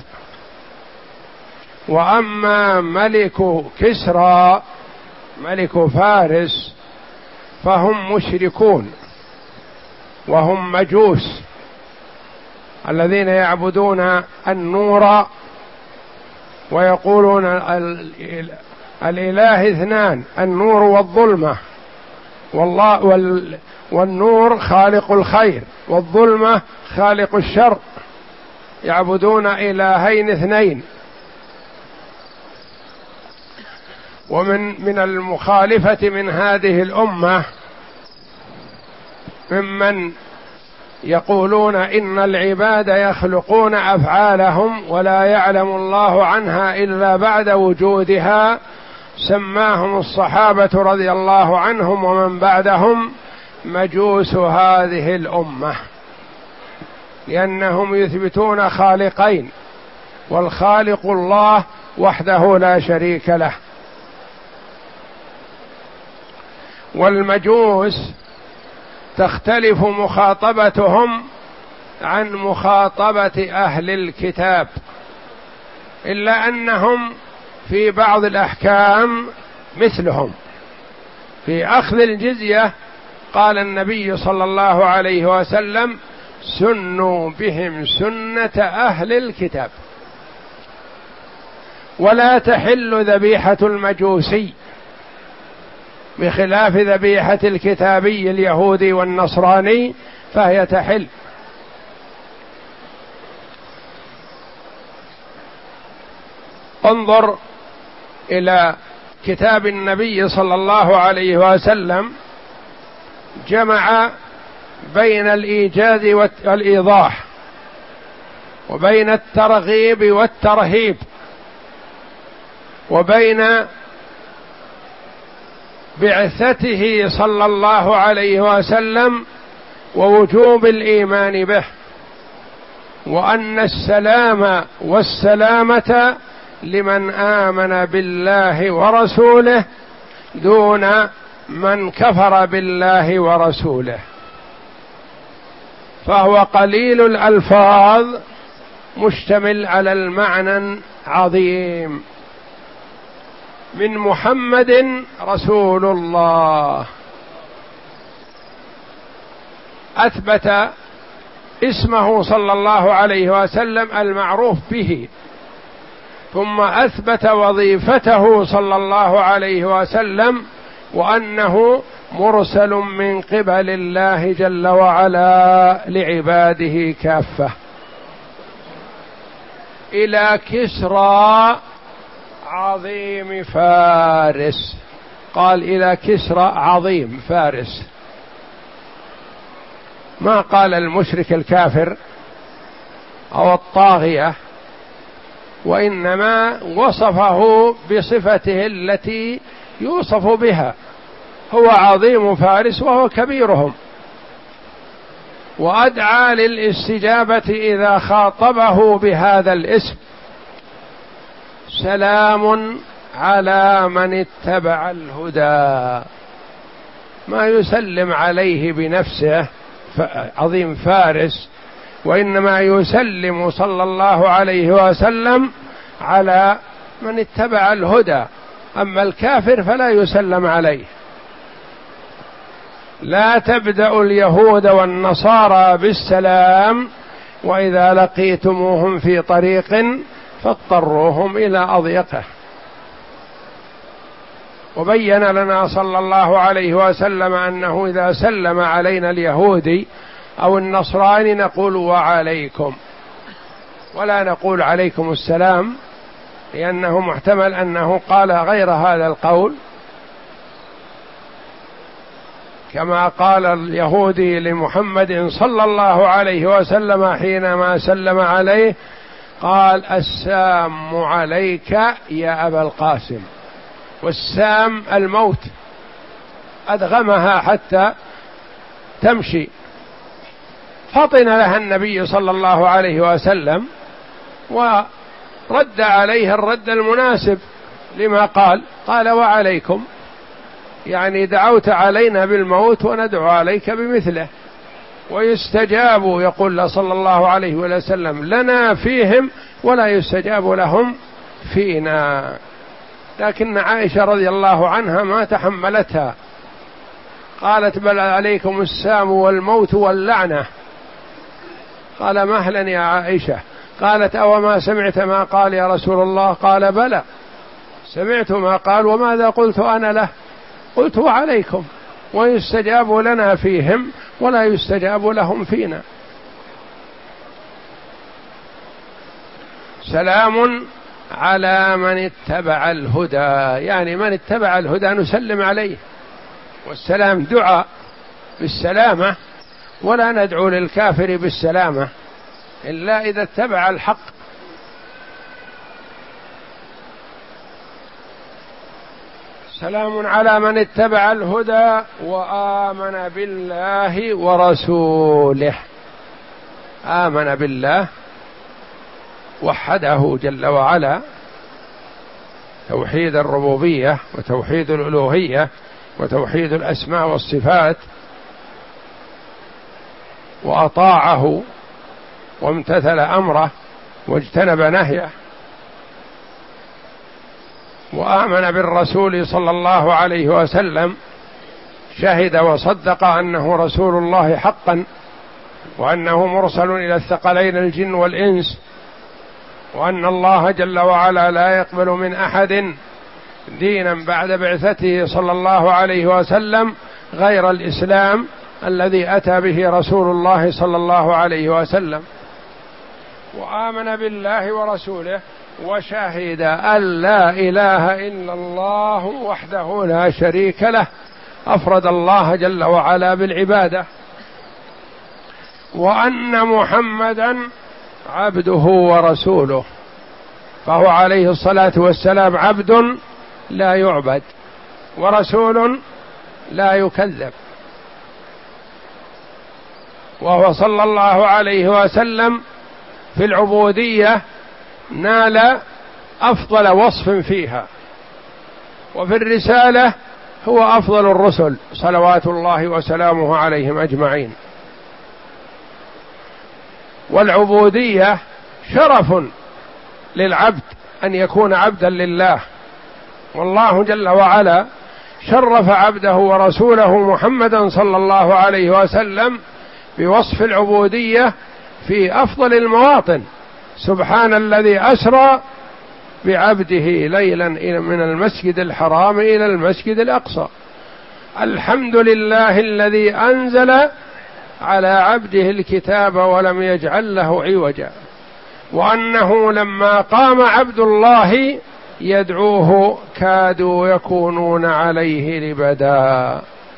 وأما ملك كسرى ملك فارس فهم مشركون، وهم مجوس الذين يعبدون النور ويقولون الإله اثنان، النور والظلمة، والله وال والنور خالق الخير والظلمة خالق الشر، يعبدون إلهين اثنين. ومن من المخالفة من هذه الأمة ممن يقولون إن العباد يخلقون أفعالهم ولا يعلم الله عنها إلا بعد وجودها، سماهم الصحابة رضي الله عنهم ومن بعدهم مجوس هذه الأمة، لأنهم يثبتون خالقين، والخالق الله وحده لا شريك له. والمجوس تختلف مخاطبتهم عن مخاطبة أهل الكتاب، إلا أنهم في بعض الأحكام مثلهم. في أخذ الجزية قال النبي صلى الله عليه وسلم: سنوا بهم سنة أهل الكتاب، ولا تحل ذبيحة المجوسي بخلاف ذبيحة الكتابي اليهودي والنصراني، فهي تحل. انظر إلى كتاب النبي صلى الله عليه وسلم، جمع بين الإيجاز والإيضاح، وبين الترغيب والترهيب، وبين بعثته صلى الله عليه وسلم ووجوب الإيمان به، وأن السلام والسلامة لمن آمن بالله ورسوله دون من كفر بالله ورسوله. فهو قليل الألفاظ مشتمل على المعنى عظيم. من محمد رسول الله، أثبت اسمه صلى الله عليه وسلم المعروف به، ثم أثبت وظيفته صلى الله عليه وسلم وأنه مرسل من قبل الله جل وعلا لعباده كافة. إلى كسرى عظيم فارس، قال إلى كسرى عظيم فارس، ما قال المشرك الكافر أو الطاغية، وإنما وصفه بصفته التي يوصف بها، هو عظيم فارس وهو كبيرهم، وأدعى للاستجابة إذا خاطبه بهذا الاسم: سلام على من اتبع الهدى. ما يسلم عليه بنفسه عظيم فارس، وإنما يسلم صلى الله عليه وسلم على من اتبع الهدى، أما الكافر فلا يسلم عليه. لا تبدأ اليهود والنصارى بالسلام، وإذا لقيتموهم في طريق فاضطروهم إلى أضيقه. وبين لنا صلى الله عليه وسلم أنه إذا سلم علينا اليهودي أو النصراني نقول وعليكم، ولا نقول عليكم السلام، لأنه محتمل أنه قال غير هذا القول، كما قال اليهودي لمحمد صلى الله عليه وسلم حينما سلم عليه، قال: السام عليك يا أبا القاسم. والسام الموت، أدغمها حتى تمشي، فطن لها النبي صلى الله عليه وسلم ورد عليه الرد المناسب لما قال، قال: وعليكم، يعني دعوت علينا بالموت وندعو عليك بمثله، ويستجاب، يقول صلى الله عليه وسلم: لنا فيهم ولا يستجاب لهم فينا. لكن عائشة رضي الله عنها ما تحملتها، قالت: بل عليكم السام والموت واللعنة. قال: مهلا يا عائشة. قالت: أو ما سمعت ما قال يا رسول الله؟ قال: بلى سمعت ما قال، وماذا قلت أنا له؟ قلت: وعليكم، ويستجاب لنا فيهم ولا يستجاب لهم فينا. سلام على من اتبع الهدى، يعني من اتبع الهدى نسلم عليه، والسلام دعاء بالسلامة، ولا ندعو للكافر بالسلامة إلا إذا اتبع الحق. سلام على من اتبع الهدى وآمن بالله ورسوله. آمن بالله، وحده جل وعلا، توحيد الربوبية وتوحيد الألوهية وتوحيد الأسماء والصفات، وأطاعه وامتثل أمره واجتنب نهيه، وآمن بالرسول صلى الله عليه وسلم، شهد وصدق أنه رسول الله حقا، وأنه مرسل إلى الثقلين الجن والإنس، وأن الله جل وعلا لا يقبل من أحد دينا بعد بعثته صلى الله عليه وسلم غير الإسلام الذي أتى به رسول الله صلى الله عليه وسلم. وآمن بالله ورسوله، وشهد أن لا إله إلا الله وحده لا شريك له، أفرد الله جل وعلا بالعبادة، وأن محمدا عبده ورسوله، فهو عليه الصلاة والسلام عبد لا يعبد ورسول لا يكذب، وهو صلى الله عليه وسلم في العبودية نال أفضل وصف فيها، وفي الرسالة هو أفضل الرسل صلوات الله وسلامه عليهم أجمعين. والعبودية شرف للعبد أن يكون عبدا لله، والله جل وعلا شرف عبده ورسوله محمدا صلى الله عليه وسلم بوصف العبودية في أفضل المواطن: سبحان الذي أسرى بعبده ليلا من المسجد الحرام إلى المسجد الأقصى، الحمد لله الذي أنزل على عبده الكتاب ولم يجعل له عوجا، وأنه لما قام عبد الله يدعوه كادوا يكونون عليه لبدا.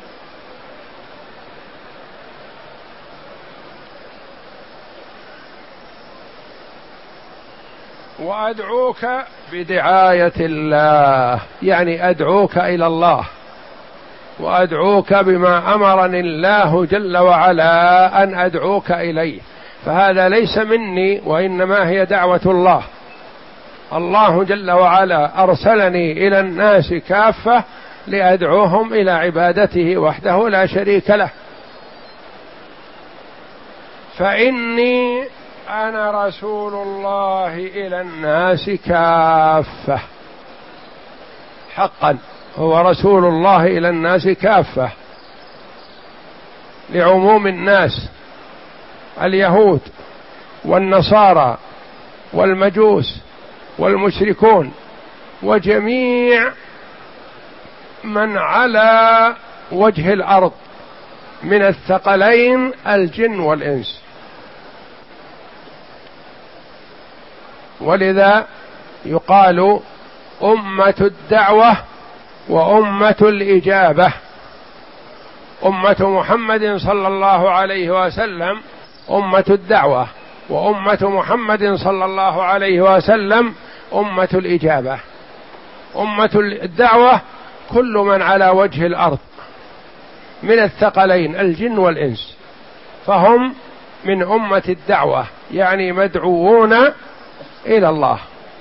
وأدعوك بدعاية الله، يعني أدعوك إلى الله، وأدعوك بما أمرني الله جل وعلا أن أدعوك إليه، فهذا ليس مني وإنما هي دعوة الله. الله جل وعلا أرسلني إلى الناس كافة لأدعوهم إلى عبادته وحده لا شريك له. فإني أنا رسول الله إلى الناس كافة، حقا هو رسول الله إلى الناس كافة، لعموم الناس، اليهود والنصارى والمجوس والمشركون وجميع من على وجه الأرض من الثقلين الجن والإنس. ولذا يقال أمة الدعوة وأمة الإجابة. أمة محمد صلى الله عليه وسلم أمة الدعوة، وأمة محمد صلى الله عليه وسلم أمة الإجابة. أمة الدعوة كل من على وجه الأرض من الثقلين الجن والإنس، فهم من أمة الدعوة، يعني مدعوون إلى الله.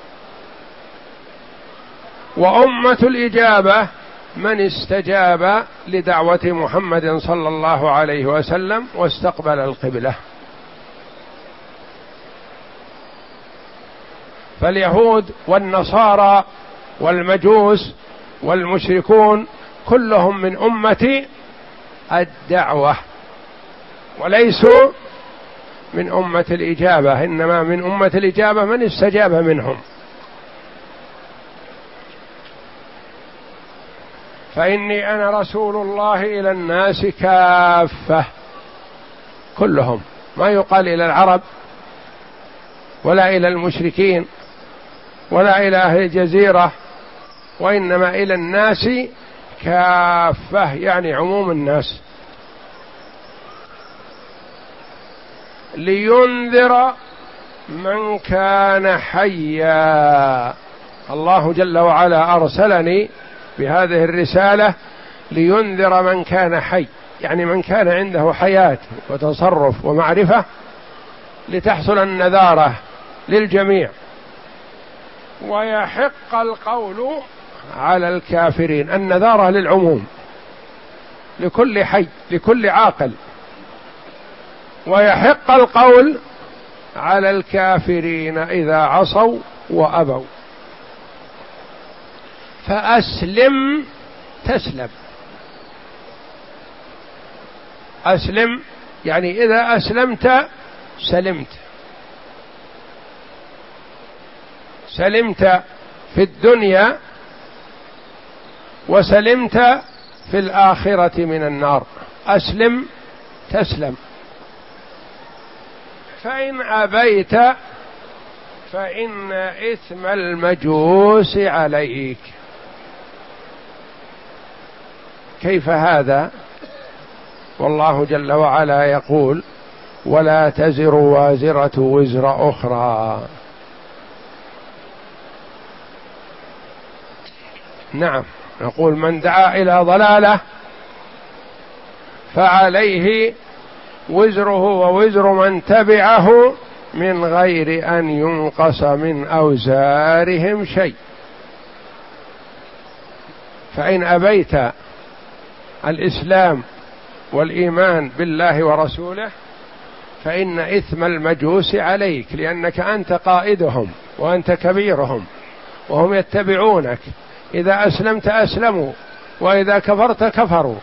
وأمة الإجابة من استجاب لدعوة محمد صلى الله عليه وسلم واستقبل القبلة. فاليهود والنصارى والمجوس والمشركون كلهم من أمة الدعوة، وليسوا من أمة الإجابة، إنما من أمة الإجابة من استجاب منهم. فإني أنا رسول الله إلى الناس كافة، كلهم، ما يقال إلى العرب ولا إلى المشركين ولا إلى أهل الجزيرة، وإنما إلى الناس كافة، يعني عموم الناس، لينذر من كان حيا. الله جل وعلا أرسلني بهذه الرسالة لينذر من كان حي، يعني من كان عنده حياة وتصرف ومعرفة، لتحصل النذارة للجميع، ويحق القول على الكافرين. النذارة للعموم، لكل حي، لكل عاقل، ويحق القول على الكافرين إذا عصوا وأبوا. فأسلم تسلم. أسلم يعني إذا أسلمت سلمت، سلمت في الدنيا وسلمت في الآخرة من النار. أسلم تسلم. فإن أبيت فإن إثم المجوس عليك. كيف هذا؟ والله جل وعلا يقول: ولا تزر وازرة وزر أخرى. نعم، نقول من دعا إلى ضلالة فعليه وزره ووزر من تبعه من غير أن ينقص من أوزارهم شيء. فإن أبيت الإسلام والإيمان بالله ورسوله فإن إثم المجوس عليك، لأنك أنت قائدهم وأنت كبيرهم وهم يتبعونك. إذا أسلمت أسلموا، وإذا كفرت كفروا،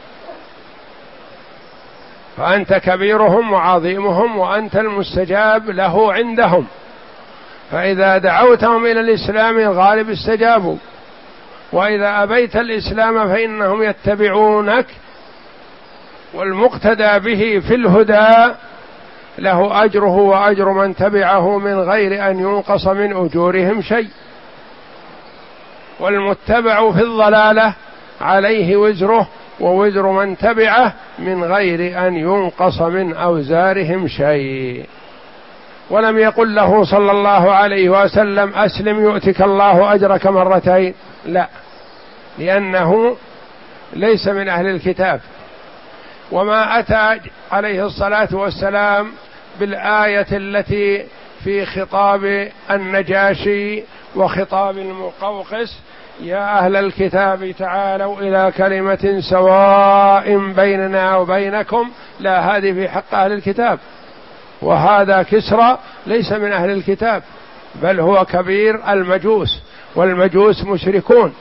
فأنت كبيرهم وعظيمهم وأنت المستجاب له عندهم. فإذا دعوتهم إلى الإسلام الغالب استجابوا، وإذا أبيت الإسلام فإنهم يتبعونك، والمقتدى به في الهدى له أجره وأجر من تبعه من غير أن ينقص من أجورهم شيء. والمتبع في الضلالة عليه وزره ووزر من تبعه من غير أن ينقص من أوزارهم شيء. ولم يقل له صلى الله عليه وسلم أسلم يؤتك الله أجرك مرتين، لا، لأنه ليس من أهل الكتاب. وما أتى عليه الصلاة والسلام بالآية التي في خطاب النجاشي وخطاب المقوقس: يا أهل الكتاب تعالوا إلى كلمة سواء بيننا وبينكم، لا، هذه في حق أهل الكتاب، وهذا كسرى ليس من أهل الكتاب بل هو كبير المجوس، والمجوس مشركون.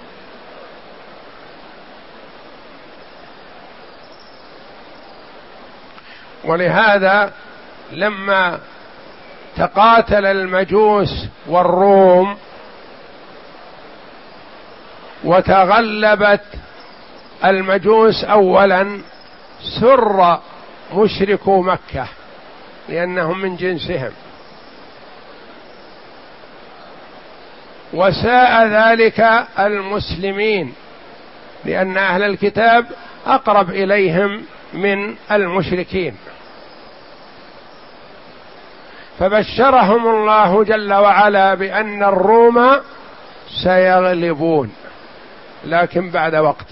ولهذا لما تقاتل المجوس والروم وتغلبت المجوس أولا، سر مشركو مكة لأنهم من جنسهم، وساء ذلك المسلمين لأن أهل الكتاب أقرب إليهم من المشركين، فبشرهم الله جل وعلا بأن الروم سيغلبون، لكن بعد وقت.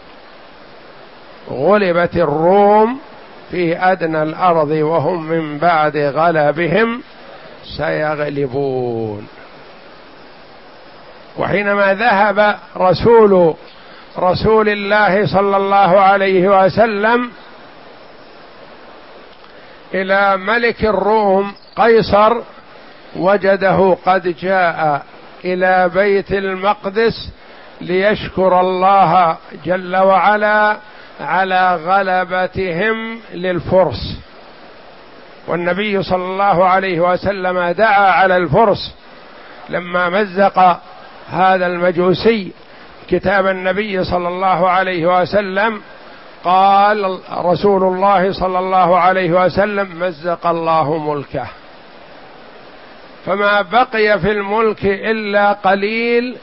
غلبت الروم في أدنى الأرض وهم من بعد غلبهم سيغلبون. وحينما ذهب رسول رسول الله صلى الله عليه وسلم إلى ملك الروم قيصر، وجده قد جاء إلى بيت المقدس ليشكر الله جل وعلا على غلبتهم للفرس. والنبي صلى الله عليه وسلم دعا على الفرس لما مزق هذا المجوسي كتاب النبي صلى الله عليه وسلم، قال رسول الله صلى الله عليه وسلم: مزق الله ملكه. فما بقي في الملك إلا قليل،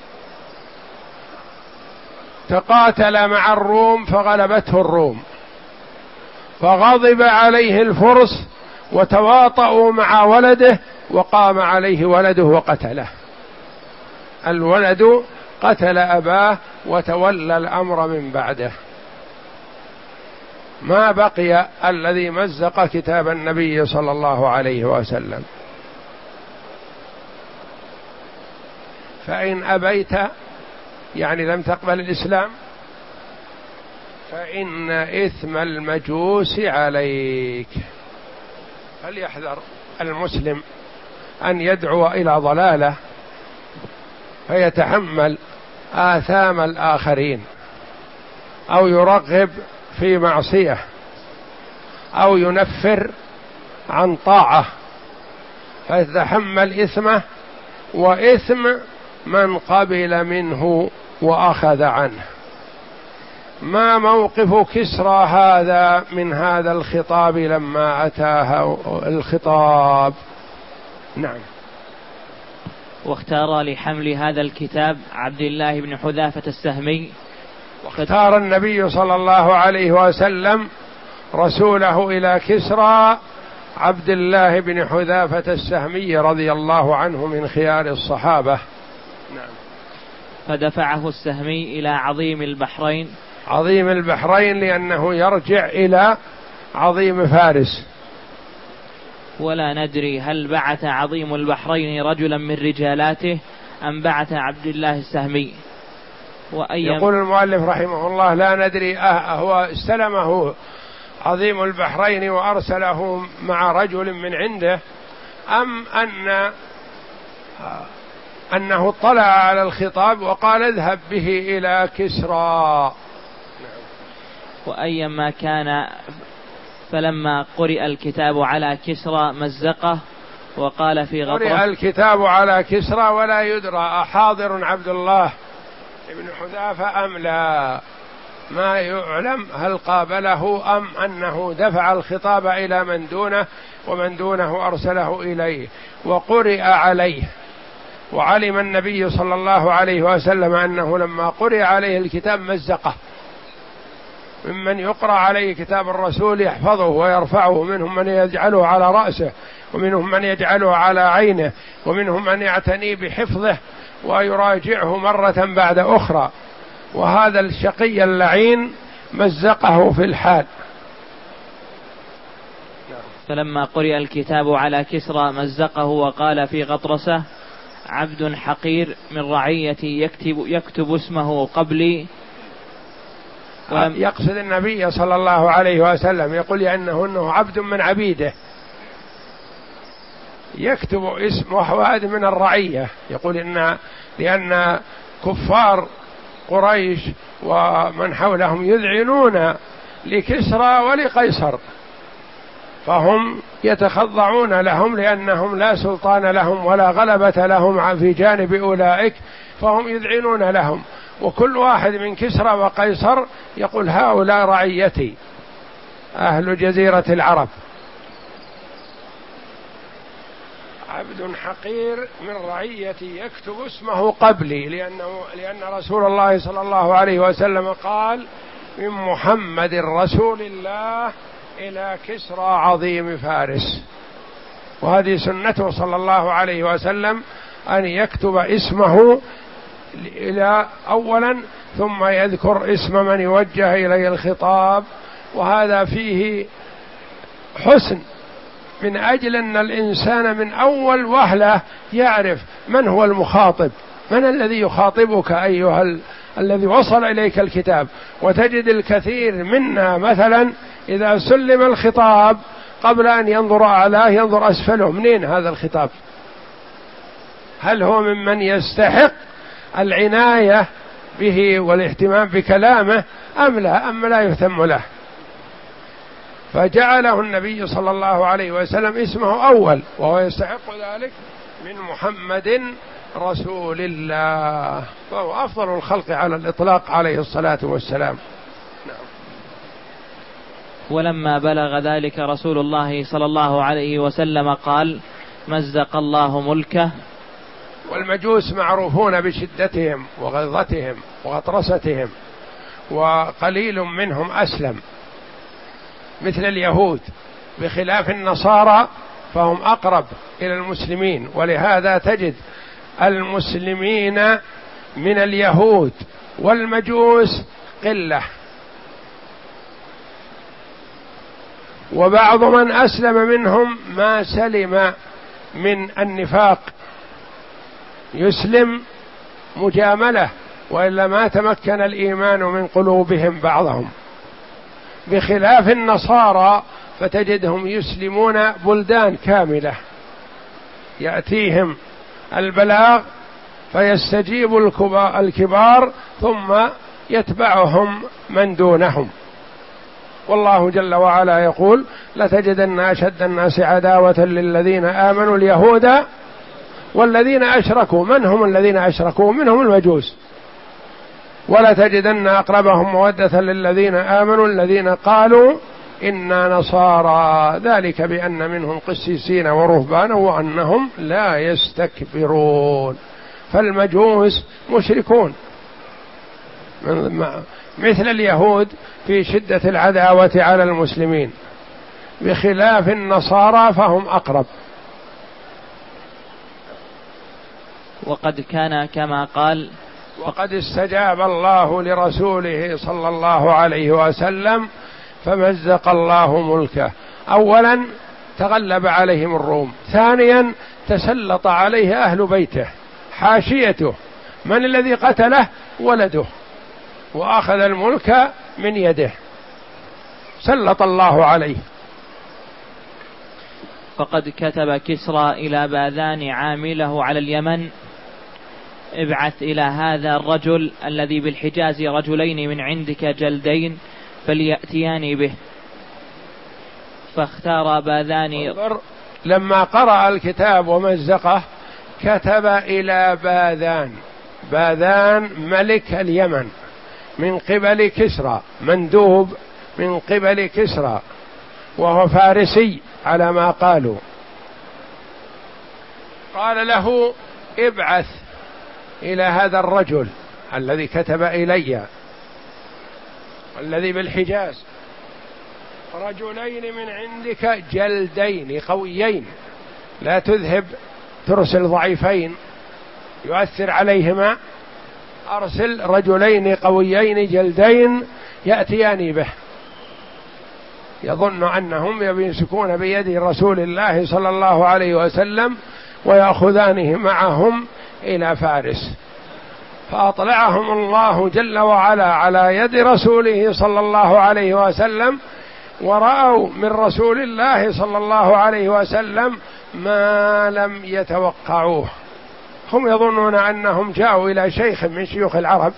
تقاتل مع الروم فغلبته الروم، فغضب عليه الفرس وتواطؤوا مع ولده، وقام عليه ولده وقتله. الولد قتل أباه وتولى الأمر من بعده. ما بقي الذي مزق كتاب النبي صلى الله عليه وسلم. فإن أبيت يعني لم تقبل الإسلام فإن إثم المجوس عليك. فليحذر المسلم أن يدعو إلى ضلاله فيتحمل آثام الآخرين، أو يرغب في معصية، أو ينفر عن طاعة فيتحمل إثمه وإثم من قبل منه وأخذ عنه. ما موقف كسرى هذا من هذا الخطاب لما أتاه الخطاب؟ نعم. واختار لحمل هذا الكتاب عبد الله بن حذافة السهمي. واختار النبي صلى الله عليه وسلم رسوله إلى كسرى عبد الله بن حذافة السهمي رضي الله عنه من خيار الصحابة. نعم. فدفعه السهمي إلى عظيم البحرين. عظيم البحرين لأنه يرجع إلى عظيم فارس. ولا ندري هل بعث عظيم البحرين رجلا من رجالاته أم بعث عبد الله السهمي. يقول المؤلف رحمه الله: لا ندري هو استلمه عظيم البحرين وأرسله مع رجل من عنده، أم أن أنه اطلع على الخطاب وقال اذهب به إلى كسرى. وأيما كان، فلما قرئ الكتاب على كسرى مزقه وقال في غطرة. قرئ الكتاب على كسرى ولا يدرى أحاضر عبد الله ابن حذافة أم لا، ما يعلم هل قابله أم أنه دفع الخطاب إلى من دونه ومن دونه أرسله إليه وقرئ عليه. وعلم النبي صلى الله عليه وسلم أنه لما قرئ عليه الكتاب مزقه، ممن يقرأ عليه كتاب الرسول يحفظه ويرفعه، منهم من يجعله على رأسه، ومنهم من يجعله على عينه، ومنهم من يعتني بحفظه ويراجعه مرة بعد أخرى، وهذا الشقي اللعين مزقه في الحال. فلما قرئ الكتاب على كسرى مزقه وقال في غطرسة: عبد حقير من رعيتي يكتب, يكتب اسمه قبلي. ولم يقصد النبي صلى الله عليه وسلم، يقول لأنه إنه عبد من عبيده يكتب اسم، وهو هذا من الرعية. يقول إن لأن كفار قريش ومن حولهم يذعنون لكسرى ولقيصر، فهم يتخضعون لهم لأنهم لا سلطان لهم ولا غلبة لهم في جانب أولئك، فهم يذعنون لهم، وكل واحد من كسرى وقيصر يقول هؤلاء رعيتي أهل جزيرة العرب. عبد حقير من رعيتي يكتب اسمه قبلي، لأنه لأن رسول الله صلى الله عليه وسلم قال: من محمد رسول الله إلى كسرى عظيم فارس. وهذه سنته صلى الله عليه وسلم أن يكتب اسمه إلى أولا، ثم يذكر اسم من يوجه إليه الخطاب، وهذا فيه حسن من أجل أن الإنسان من أول وهلة يعرف من هو المخاطب، من الذي يخاطبك أيها ال... الذي وصل إليك الكتاب. وتجد الكثير منا مثلا إذا سلم الخطاب قبل أن ينظر أعلاه ينظر أسفله، منين هذا الخطاب؟ هل هو ممن يستحق العناية به والاهتمام بكلامه أم لا أم لا يهتم له؟ فجعله النبي صلى الله عليه وسلم اسمه أول، وهو يستحق ذلك، من محمد رسول الله، فهو أفضل الخلق على الإطلاق عليه الصلاة والسلام. نعم. ولما بلغ ذلك رسول الله صلى الله عليه وسلم قال: مزق الله ملكه. والمجوس معروفون بشدتهم وغلظتهم وغطرستهم، وقليل منهم أسلم مثل اليهود، بخلاف النصارى فهم أقرب إلى المسلمين، ولهذا تجد المسلمين من اليهود والمجوس قلة، وبعض من أسلم منهم ما سلم من النفاق، يسلم مجاملة، وإلا ما تمكن الإيمان من قلوبهم بعضهم، بخلاف النصارى فتجدهم يسلمون بلدان كاملة، يأتيهم البلاغ فيستجيب الكبار ثم يتبعهم من دونهم. والله جل وعلا يقول: لتجدن أشد الناس عداوة للذين آمنوا اليهود والذين أشركوا. من هم الذين أشركوا؟ منهم المجوس. ولتجدن أقربهم مودة للذين آمنوا الذين قالوا إنا نصارى، ذلك بأن منهم قسيسين ورهبانا وأنهم لا يستكبرون. فالمجوس مشركون مثل اليهود في شدة العداوة على المسلمين، بخلاف النصارى فهم أقرب. وقد كان كما قال: وقد استجاب الله لرسوله صلى الله عليه وسلم فمزق الله ملكه. أولا تغلب عليهم الروم، ثانيا تسلط عليه أهل بيته حاشيته. من الذي قتله؟ ولده، وأخذ الملك من يده، سلط الله عليه. فقد كتب كسرى إلى باذان عامله على اليمن: ابعث إلى هذا الرجل الذي بالحجاز رجلين من عندك جلدين فليأتياني به. فاختار باذان. لما قرأ الكتاب ومزقه كتب إلى باذان. باذان ملك اليمن من قبل كسرى، مندوب من قبل كسرى، وهو فارسي على ما قالوا. قال له: ابعث إلى هذا الرجل الذي كتب إلي الذي بالحجاز رجلين من عندك جلدين قويين، لا تذهب ترسل ضعيفين يؤثر عليهما، أرسل رجلين قويين جلدين يأتيان به، يظن أنهم يمسكون بيد رسول الله صلى الله عليه وسلم ويأخذانه معهم إلى فارس. فأطلعهم الله جل وعلا على يد رسوله صلى الله عليه وسلم، ورأوا من رسول الله صلى الله عليه وسلم ما لم يتوقعوه. هم يظنون أنهم جاءوا إلى شيخ من شيوخ العرب،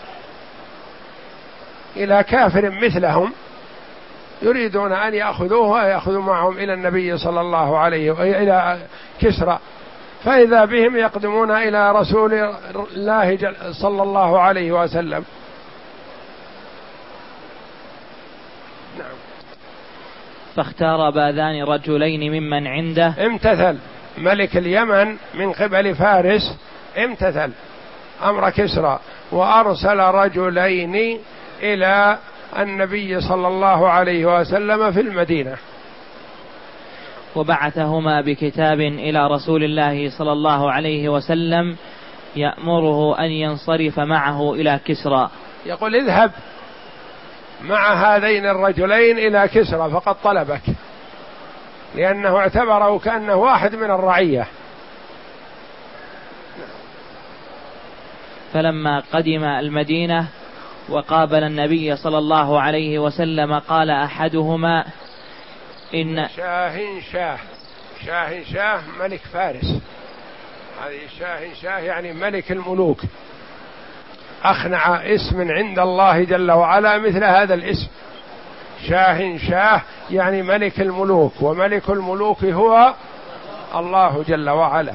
إلى كافر مثلهم، يريدون أن يأخذوه ويأخذوا معهم إلى النبي صلى الله عليه وسلم إلى كسرى، فإذا بهم يقدمون إلى رسول الله صلى الله عليه وسلم. نعم. فاختار باذان رجلين ممن عنده، امتثل ملك اليمن من قبل فارس، امتثل أمر كسرى وأرسل رجلين إلى النبي صلى الله عليه وسلم في المدينة، وبعثهما بكتاب إلى رسول الله صلى الله عليه وسلم يأمره أن ينصرف معه إلى كسرى، يقول اذهب مع هذين الرجلين إلى كسرى فقد طلبك، لأنه اعتبره كأنه واحد من الرعية. فلما قدم المدينة وقابل النبي صلى الله عليه وسلم قال أحدهما إن شاه شاه شاه شاه ملك فارس، هذه شاه شاه يعني ملك الملوك، أخنع اسم عند الله جل وعلا مثل هذا الاسم، شاه شاه يعني ملك الملوك، وملك الملوك هو الله جل وعلا.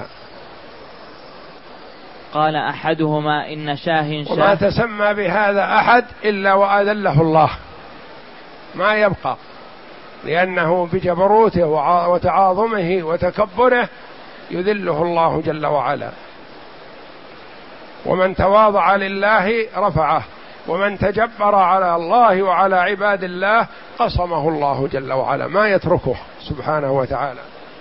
قال أحدهما إن شاه شاه، وما تسمى بهذا أحد إلا وأذله الله، ما يبقى، لأنه بجبروته وتعاظمه وتكبره يذله الله جل وعلا. ومن تواضع لله رفعه، ومن تجبر على الله وعلى عباد الله قصمه الله جل وعلا، ما يتركه سبحانه وتعالى.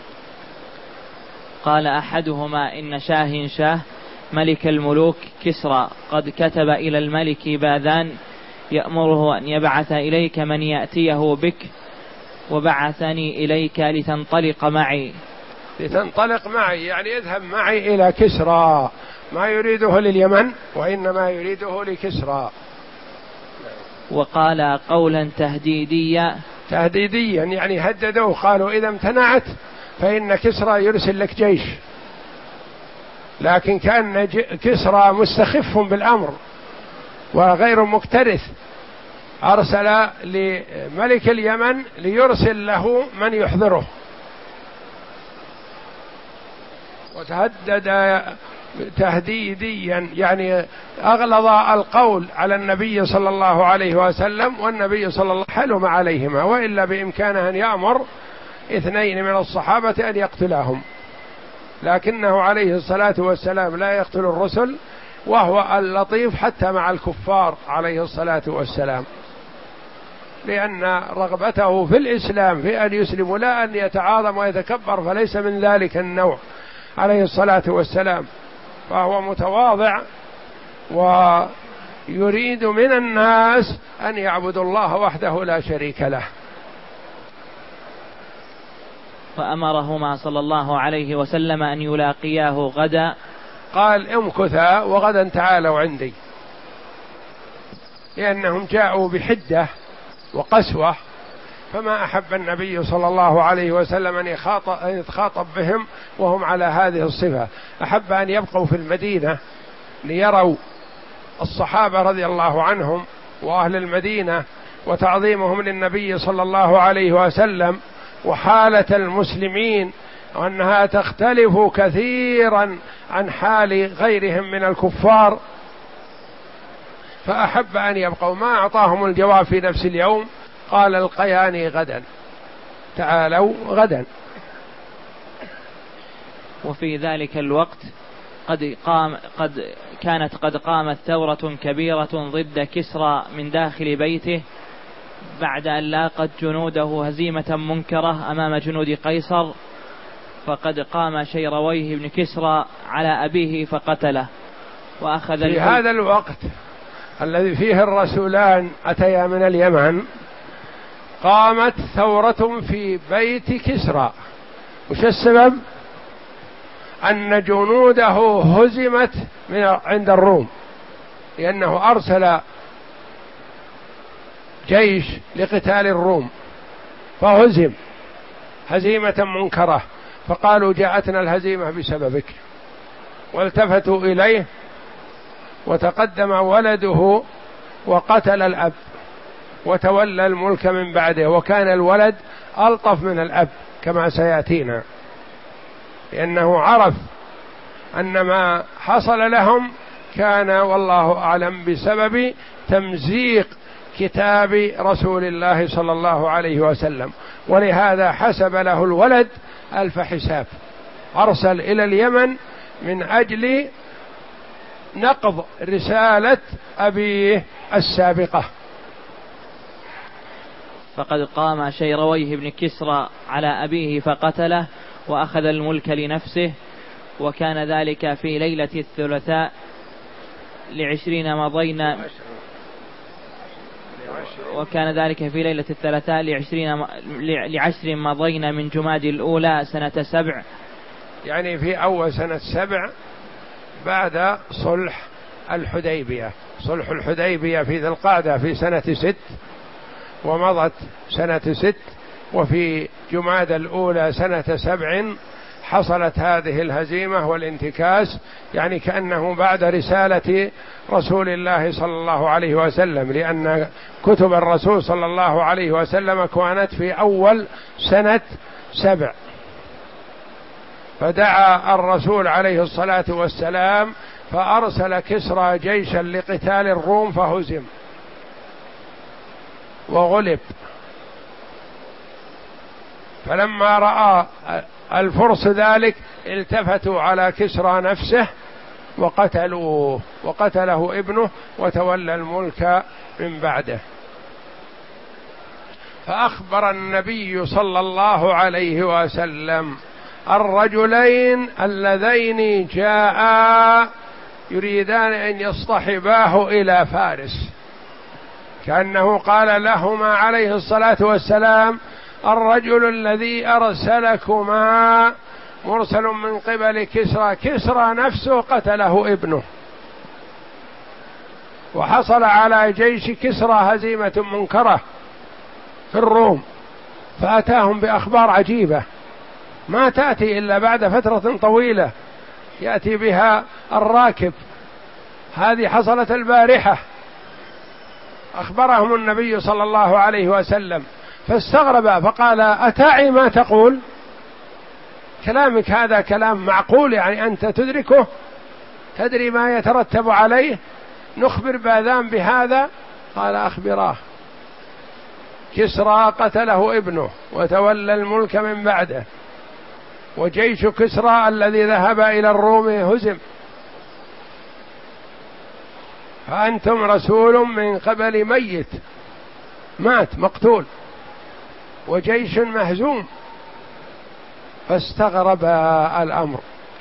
قال أحدهما إن شاه شاه ملك الملوك كسرى قد كتب إلى الملك باذان يأمره أن يبعث إليك من يأتيه بك، وبعثني إليك لتنطلق معي. لتنطلق معي يعني اذهب معي إلى كسرى، ما يريده لليمن وإنما يريده لكسرى. وقال قولا تهديديا، تهديديا يعني هددوه، قالوا إذا امتنعت فإن كسرى يرسل لك جيش، لكن كأن كسرى مستخف بالأمر وغير مكترث، أرسل لملك اليمن ليرسل له من يحضره، وتهدد تهديديا يعني أغلظ القول على النبي صلى الله عليه وسلم، والنبي صلى الله عليه وسلم حلم عليهما، وإلا بإمكانه أن يأمر اثنين من الصحابة أن يقتلاهم، لكنه عليه الصلاة والسلام لا يقتل الرسل، وهو اللطيف حتى مع الكفار عليه الصلاة والسلام، لأن رغبته في الإسلام في أن يسلموا لا أن يتعاظم ويتكبر، فليس من ذلك النوع عليه الصلاة والسلام، فهو متواضع ويريد من الناس أن يعبدوا الله وحده لا شريك له. فأمرهما صلى الله عليه وسلم أن يلاقياه غدا، قال امكثا وغدا تعالوا عندي، لأنهم جاءوا بحدة وقسوة، فما أحب النبي صلى الله عليه وسلم أن يتخاطب بهم وهم على هذه الصفة، أحب أن يبقوا في المدينة ليروا الصحابة رضي الله عنهم وأهل المدينة وتعظيمهم للنبي صلى الله عليه وسلم، وحالة المسلمين وأنها تختلف كثيرا عن حال غيرهم من الكفار، فأحب أن يبقوا، ما أعطاهم الجواب في نفس اليوم، قال القياني غدا تعالوا غدا. وفي ذلك الوقت قد قام قد كانت قد قامت ثورة كبيرة ضد كسرى من داخل بيته بعد أن لاقت جنوده هزيمة منكرة أمام جنود قيصر، فقد قام شيرويه بن كسرى على أبيه فقتله وأخذ في هذا الوقت الذي فيه الرسولان أتيا من اليمن قامت ثورة في بيت كسرى. وش السبب؟ أن جنوده هزمت من عند الروم، لأنه أرسل جيش لقتال الروم فهزم هزيمة منكرة، فقالوا جاءتنا الهزيمة بسببك، والتفتوا إليه وتقدم ولده وقتل الأب وتولى الملك من بعده، وكان الولد ألطف من الأب كما سيأتينا، لأنه عرف أن ما حصل لهم كان والله أعلم بسبب تمزيق كتاب رسول الله صلى الله عليه وسلم، ولهذا حسب له الولد ألف حساب، أرسل إلى اليمن من أجل نقض رسالة أبيه السابقة. فقد قام شيرويه بن كسرى على أبيه فقتله وأخذ الملك لنفسه، وكان ذلك في ليلة الثلاثاء لعشرين مضينا وكان ذلك في ليلة الثلاثاء لعشرين لعشر مضينا من جماد الأولى سنة سبع، يعني في أول سنة سبع بعد صلح الحديبية. صلح الحديبية في ذي القعدة في سنة ست، ومضت سنة ست، وفي جماد الأولى سنة سبع حصلت هذه الهزيمة والانتكاس، يعني كأنه بعد رسالة رسول الله صلى الله عليه وسلم، لأن كتب الرسول صلى الله عليه وسلم كانت في أول سنة سبع. فدعا الرسول عليه الصلاة والسلام فأرسل كسرى جيشا لقتال الروم فهزم وغلب. فلما رأى الفرس ذلك التفتوا على كسرى نفسه وقتلوه، وقتله ابنه وتولى الملك من بعده. فأخبر النبي صلى الله عليه وسلم الرجلين اللذين جاءا يريدان أن يصطحباه إلى فارس، كأنه قال لهما عليه الصلاة والسلام الرجل الذي أرسلكما مرسل من قبل كسرى، كسرى نفسه قتله ابنه، وحصل على جيش كسرى هزيمة منكرة في الروم، فأتاهم بأخبار عجيبة ما تأتي إلا بعد فترة طويلة يأتي بها الراكب. هذه حصلت البارحة، أخبرهم النبي صلى الله عليه وسلم فاستغرب فقال أتعي ما تقول؟ كلامك هذا كلام معقول؟ يعني أنت تدركه؟ تدري ما يترتب عليه؟ نخبر باذان بهذا؟ قال أخبراه، كسرى قتله ابنه وتولى الملك من بعده، وجيش كسرى الذي ذهب إلى الروم هزم، فأنتم رسول من قبل ميت مات مقتول وجيش مهزوم. فاستغرب الأمر.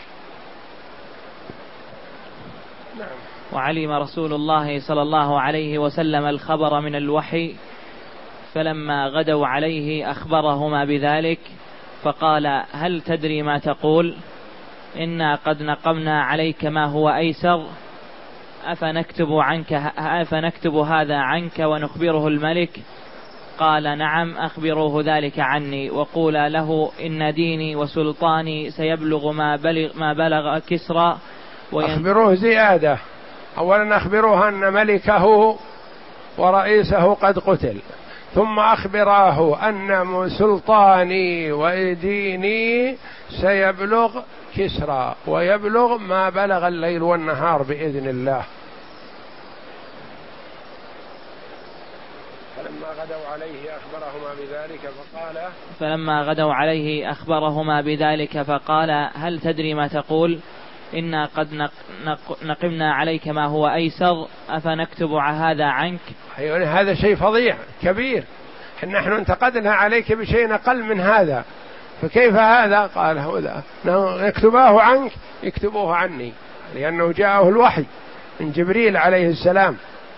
نعم. وعلم رسول الله صلى الله عليه وسلم الخبر من الوحي، فلما غدوا عليه أخبرهما بذلك، فقال هل تدري ما تقول؟ إنا قد نقمنا عليك ما هو أيسر، أفنكتب عنك أفنكتب هذا عنك ونخبره الملك؟ قال نعم، أخبروه ذلك عني، وقولا له إن ديني وسلطاني سيبلغ ما بلغ, ما بلغ كسرى. أخبروه زيادة، أولا أخبروه أن ملكه ورئيسه قد قتل، ثم أخبراه أن سلطاني وديني سيبلغ كسرى ويبلغ ما بلغ الليل والنهار بإذن الله. فلما غدوا عليه أخبرهما بذلك فقال فلما غدوا عليه أخبرهما بذلك فقال هل تدري ما تقول؟ إنا قد نق نق نقمنا عليك ما هو أيسر أفنكتب هذا عنك. يعني هذا شيء فظيع كبير، نحن انتقدنا عليك بشيء أقل من هذا، فكيف هذا؟ قال هذا نكتباه عنك، يكتبوه عني، لأنه جاءه الوحي من جبريل عليه السلام.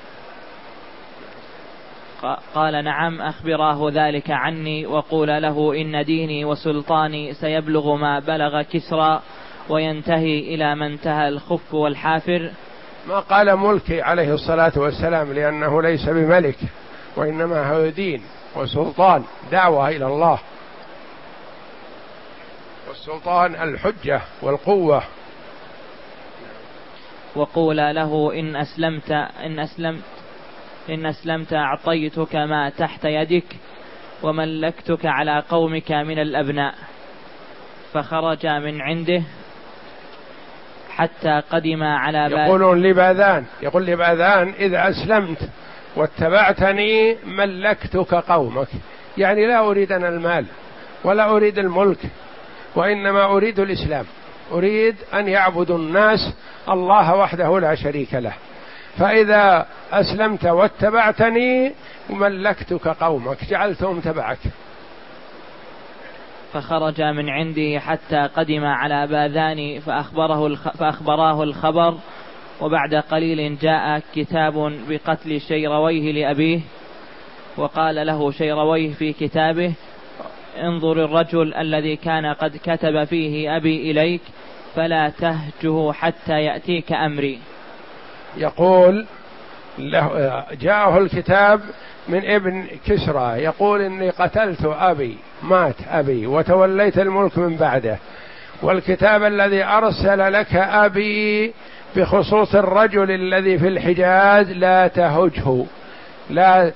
قال نعم أخبراه ذلك عني وقول له إن ديني وسلطاني سيبلغ ما بلغ كسرى وينتهي إلى ما انتهى الخف والحافر. ما قال ملكي عليه الصلاة والسلام، لأنه ليس بملك، وإنما هو دين وسلطان، دعوة إلى الله، والسلطان الحجة والقوة. وقول له إن أسلمت إن أسلمت إن أسلمت أعطيتك ما تحت يدك وملكتك على قومك من الأبناء. فخرج من عنده حتى قدم على باذان. يقولون لباذان، يقول لباذان إذا أسلمت واتبعتني ملكتك قومك، يعني لا أريد أنا المال ولا أريد الملك، وإنما أريد الإسلام، أريد أن يعبدوا الناس الله وحده لا شريك له، فإذا أسلمت واتبعتني ملكتك قومك، جعلتهم تبعك. فخرج من عنده حتى قدم على باذان فأخبره الخ... فأخبراه الخبر. وبعد قليل جاء كتاب بقتل شيرويه لأبيه، وقال له شيرويه في كتابه انظر الرجل الذي كان قد كتب فيه أبي إليك فلا تهجه حتى يأتيك أمري. يقول له جاءه الكتاب من ابن كسرى يقول إني قتلت أبي، مات أبي وتوليت الملك من بعده، والكتاب الذي أرسل لك أبي بخصوص الرجل الذي في الحجاز لا تهجه، لا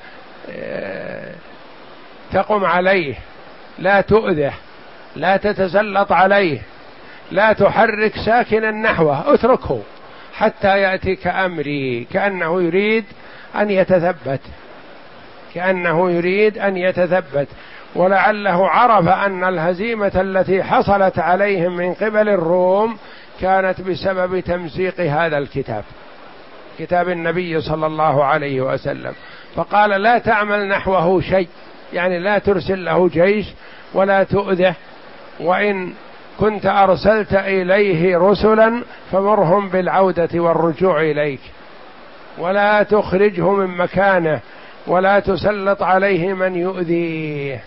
تقم عليه، لا تؤذه، لا تتسلط عليه، لا تحرك ساكنا نحوه، اتركه حتى يأتيك أمري. كأنه يريد أن يتثبت، كأنه يريد أن يتثبت ولعله عرف أن الهزيمة التي حصلت عليهم من قبل الروم كانت بسبب تمزيق هذا الكتاب، كتاب النبي صلى الله عليه وسلم، فقال لا تعمل نحوه شيء، يعني لا ترسل له جيش ولا تؤذه، وإن كنت أرسلت إليه رسلا فمرهم بالعودة والرجوع إليك، ولا تخرجه من مكانه، ولا تسلط عليه من يؤذيه.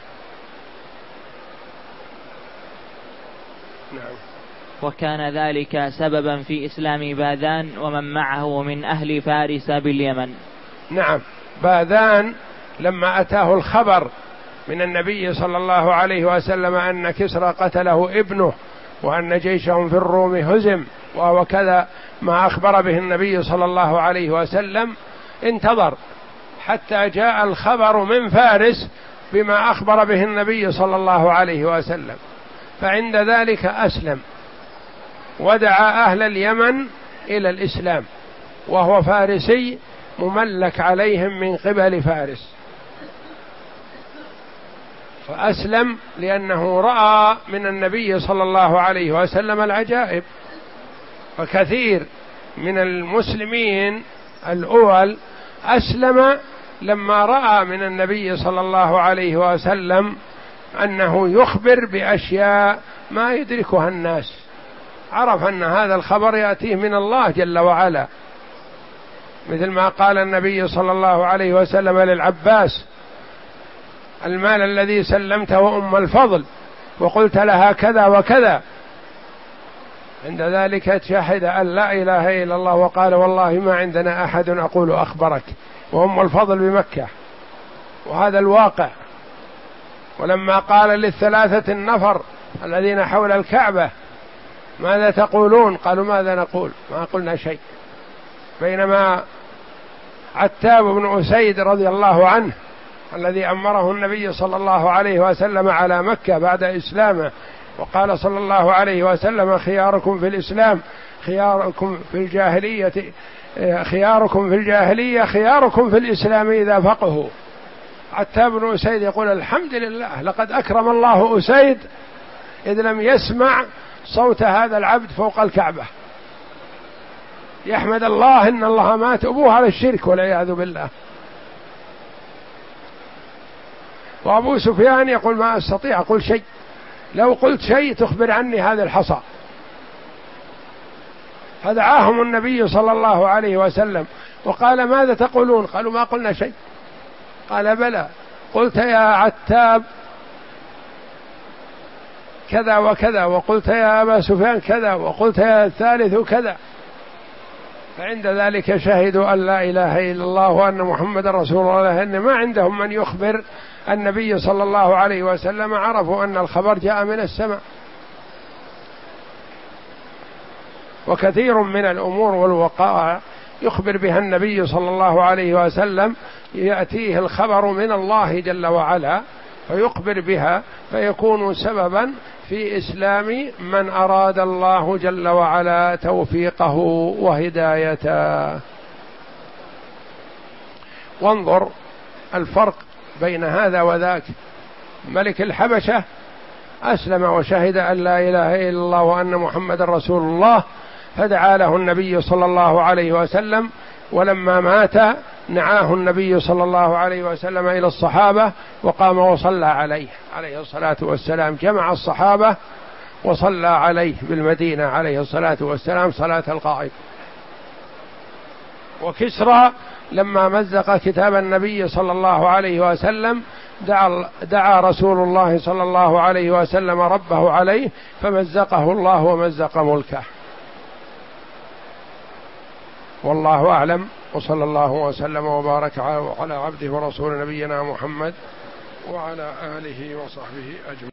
نعم. وكان ذلك سببا في إسلام باذان ومن معه من أهل فارس باليمن. نعم، باذان لما أتاه الخبر من النبي صلى الله عليه وسلم أن كسرى قتله ابنه وأن جيشهم في الروم هزم وكذا ما أخبر به النبي صلى الله عليه وسلم، انتظر حتى جاء الخبر من فارس بما أخبر به النبي صلى الله عليه وسلم، فعند ذلك أسلم ودعا أهل اليمن إلى الإسلام، وهو فارسي مملك عليهم من قبل فارس، فأسلم لأنه رأى من النبي صلى الله عليه وسلم العجائب. فكثير من المسلمين الأول أسلم لما رأى من النبي صلى الله عليه وسلم أنه يخبر بأشياء ما يدركها الناس، عرف أن هذا الخبر يأتيه من الله جل وعلا، مثل ما قال النبي صلى الله عليه وسلم للعباس المال الذي سلمته أم الفضل وقلت لها كذا وكذا، عند ذلك شهد أن لا إله إلا الله وقال والله ما عندنا أحد أقول أخبرك، وأم الفضل بمكة، وهذا الواقع. ولما قال للثلاثة النفر الذين حول الكعبة ماذا تقولون؟ قالوا ماذا نقول؟ ما قلنا شيء. بينما عتاب بن أسيد رضي الله عنه الذي أمره النبي صلى الله عليه وسلم على مكة بعد إسلامه، وقال صلى الله عليه وسلم خياركم في الإسلام خياركم في الجاهلية خياركم في الجاهلية خياركم في الإسلام إذا فقهوا. عتاب بن أسيد يقول الحمد لله لقد أكرم الله أسيد إذ لم يسمع صوت هذا العبد فوق الكعبة، يحمد الله إن الله مات أبوه على الشرك والعياذ بالله. وأبو سفيان يقول ما أستطيع أقول شيء، لو قلت شيء تخبر عني هذا الحصى. فدعاهم النبي صلى الله عليه وسلم وقال ماذا تقولون؟ قالوا ما قلنا شيء. قال بلى، قلت يا عتاب كذا وكذا، وقلت يا أبا سفيان كذا، وقلت يا الثالث كذا. فعند ذلك شهدوا أن لا إله إلا الله وأن محمد رسول الله، أن ما عندهم من يخبر النبي صلى الله عليه وسلم، عرفوا أن الخبر جاء من السماء. وكثير من الأمور والوقائع يخبر بها النبي صلى الله عليه وسلم، يأتيه الخبر من الله جل وعلا فيخبر بها، فيكون سببا في إسلام من أراد الله جل وعلا توفيقه وهدايته. وانظر الفرق بين هذا وذاك. ملك الحبشة أسلم وشهد أن لا إله إلا الله وأن محمد رسول الله، فدعا له النبي صلى الله عليه وسلم، ولما مات نعاه النبي صلى الله عليه وسلم إلى الصحابة وقام وصلى عليه عليه الصلاة والسلام، جمع الصحابة وصلى عليه بالمدينة عليه الصلاة والسلام صلاة الغائب. وكسرى لما مزق كتاب النبي صلى الله عليه وسلم دعا, دعا رسول الله صلى الله عليه وسلم ربه عليه فمزقه الله ومزق ملكه. والله أعلم، وصلى الله وسلم وبارك على عبده ورسول نبينا محمد وعلى آله وصحبه أجمعين.